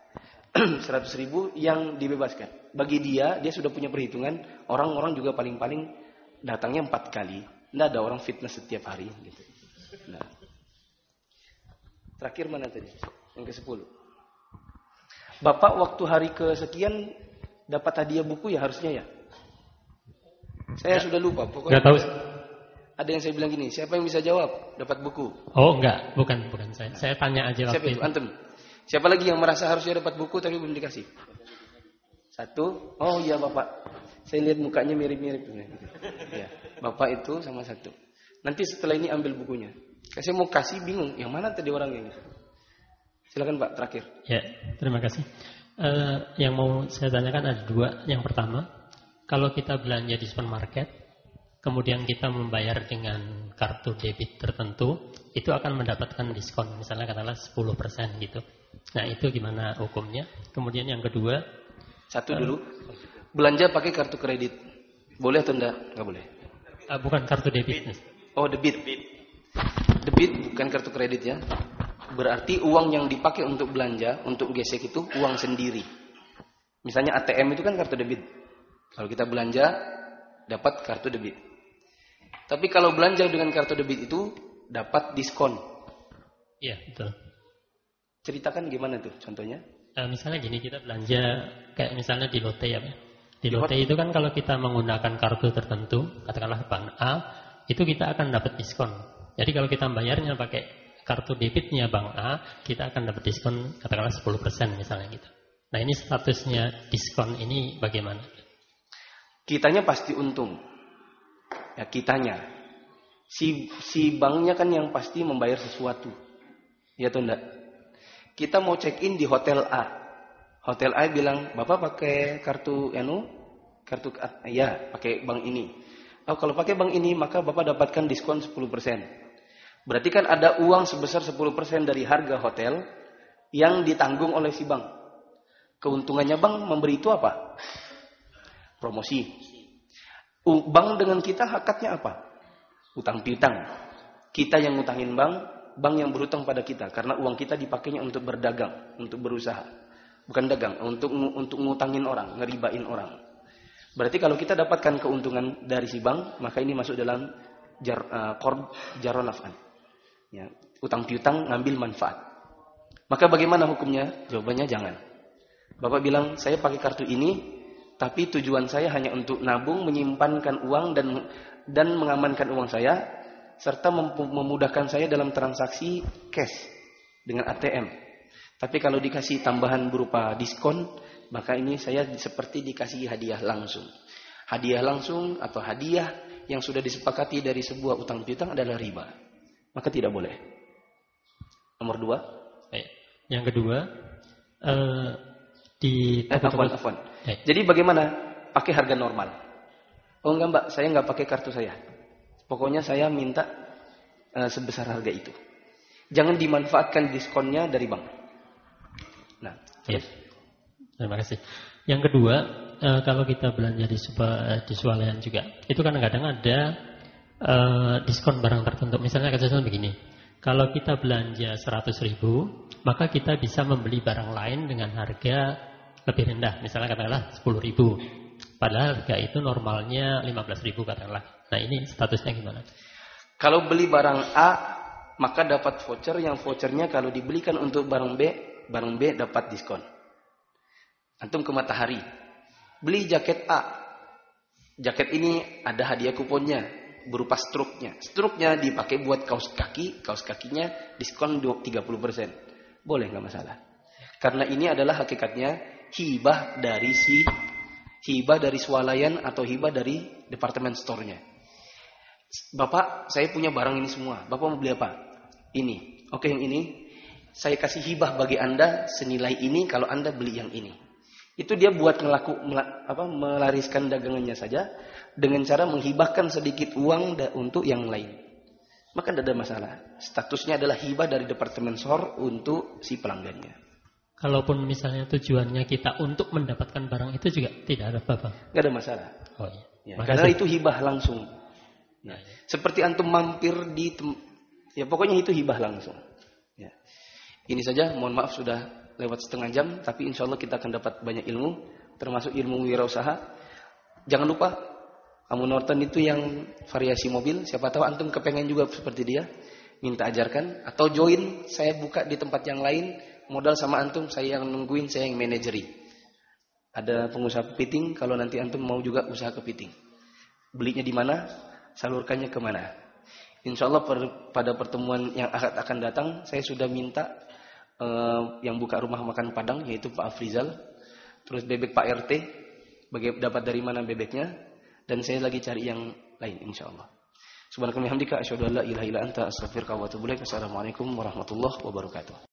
100.000 yang dibebaskan. Bagi dia sudah punya perhitungan. Orang-orang juga paling-paling datangnya 4 kali. Nggak ada orang fitness setiap hari. Gitu. Nah. Terakhir mana tadi? Yang ke-10. Bapak waktu hari kesekian dapat hadiah buku ya harusnya ya? Saya sudah lupa. Pokoknya nggak tahu. Ada yang saya bilang gini, siapa yang bisa jawab dapat buku? Oh enggak, bukan saya. Saya tanya aja siapa waktu itu? Antum. Siapa lagi yang merasa harusnya dapat buku tapi belum dikasih? 1. Oh iya Bapak. Saya lihat mukanya mirip-mirip. Ya, Bapak itu sama 1. Nanti setelah ini ambil bukunya. Saya mau kasih bingung, yang mana tadi orangnya ini? Silakan Pak, terakhir. Ya, terima kasih. Yang mau saya tanyakan ada 2. Yang pertama, kalau kita belanja di supermarket, kemudian kita membayar dengan kartu debit tertentu, itu akan mendapatkan diskon, misalnya katakanlah 10% gitu. Nah, itu gimana hukumnya? Kemudian yang kedua, 1 dulu. Belanja pakai kartu kredit. Boleh atau enggak? Enggak boleh. Bukan kartu debit. Oh, debit. Debit bukan kartu kredit ya. Berarti uang yang dipakai untuk belanja, untuk gesek itu uang sendiri. Misalnya ATM itu kan kartu debit. Kalau kita belanja dapat kartu debit. Tapi kalau belanja dengan kartu debit itu dapat diskon. Iya, betul. Ceritakan gimana tuh contohnya? Misalnya gini, kita belanja kayak misalnya di Lotte ya. Di Lotte itu kan kalau kita menggunakan kartu tertentu, katakanlah bank A, itu kita akan dapat diskon. Jadi kalau kita bayarnya pakai kartu debitnya bank A, kita akan dapat diskon katakanlah 10% misalnya gitu. Nah, ini statusnya diskon ini bagaimana? Kitanya pasti untung. Ya, kitanya. Si banknya kan yang pasti membayar sesuatu. Ya atau enggak? Kita mau check-in di hotel A. Hotel A bilang, "Bapak pakai kartu pakai bank ini." Oh, kalau pakai bank ini, maka Bapak dapatkan diskon 10%. Berarti kan ada uang sebesar 10% dari harga hotel yang ditanggung oleh si bank. Keuntungannya bank memberi itu apa? Promosi. Bank dengan kita hakatnya apa? Utang piutang. Kita yang ngutangin bank yang berutang pada kita karena uang kita dipakainya untuk berdagang, untuk berusaha. Bukan dagang, untuk ngutangin orang, ngeribain orang. Berarti kalau kita dapatkan keuntungan dari si bank, maka ini masuk dalam jaron naf'an. Ya, utang piutang ngambil manfaat. Maka bagaimana hukumnya? Jawabannya jangan. Bapak bilang, "Saya pakai kartu ini, tapi tujuan saya hanya untuk nabung, menyimpankan uang dan mengamankan uang saya, serta memudahkan saya dalam transaksi cash dengan ATM. Tapi kalau dikasih tambahan berupa diskon, maka ini saya seperti dikasih hadiah langsung. Hadiah langsung atau hadiah yang sudah disepakati dari sebuah utang piutang adalah riba. Maka tidak boleh." Nomor 2. Yang kedua, Afwan. Jadi bagaimana? Pakai harga normal. Oh enggak Mbak, saya enggak pakai kartu saya. Pokoknya saya minta sebesar harga itu. Jangan dimanfaatkan diskonnya dari bank. Nah, ya. Terima kasih. Yang kedua, kalau kita belanja di swalayan juga, itu kadang-kadang ada diskon barang tertentu. Misalnya contohnya begini, kalau kita belanja 100.000, maka kita bisa membeli barang lain dengan harga lebih rendah. Misalnya katakanlah 10.000. Padahal harga itu normalnya 15.000 katakanlah. Nah, ini statusnya gimana? Kalau beli barang A, maka dapat voucher, yang vouchernya kalau dibelikan untuk barang B dapat diskon. Antum ke Matahari, beli jaket A. Jaket ini ada hadiah kuponnya berupa struknya. Struknya dipakai buat kaos kakinya diskon 30%. Boleh, nggak masalah. Karena ini adalah hakikatnya hibah dari swalayan atau hibah dari departemen store-nya. Bapak, saya punya barang ini semua. Bapak mau beli apa? Ini. Oke, yang ini saya kasih hibah bagi Anda senilai ini kalau Anda beli yang ini. Itu dia buat melariskan dagangannya saja dengan cara menghibahkan sedikit uang untuk yang lain. Maka tidak ada masalah. Statusnya adalah hibah dari departemen SOR untuk si pelanggannya. Kalaupun misalnya tujuannya kita untuk mendapatkan barang itu juga tidak ada apa-apa. Tidak ada masalah. Oh iya. Ya, karena itu hibah langsung. Ya. Seperti antum mampir di ya pokoknya itu hibah langsung. Ya. Ini saja, mohon maaf sudah lewat setengah jam, tapi insya Allah kita akan dapat banyak ilmu, termasuk ilmu wirausaha. Jangan lupa, kamu Norton itu yang variasi mobil, siapa tahu antum kepengen juga seperti dia, minta ajarkan, atau join, saya buka di tempat yang lain, modal sama antum, saya yang nungguin, saya yang manajeri. Ada pengusaha kepiting, kalau nanti antum mau juga usaha kepiting. Belinya di mana, salurkannya kemana. Insya Allah pada pertemuan yang akan datang, saya sudah minta yang buka rumah makan Padang, yaitu Pak Afrizal. Terus bebek Pak RT, dapat dari mana bebeknya. Dan saya lagi cari yang lain, insya Allah. Subhanakallahumma wa bihamdika, asyhadu an la ilaha illa anta, astaghfiruka wa atubu ilaik. Assalamualaikum warahmatullahi wabarakatuh.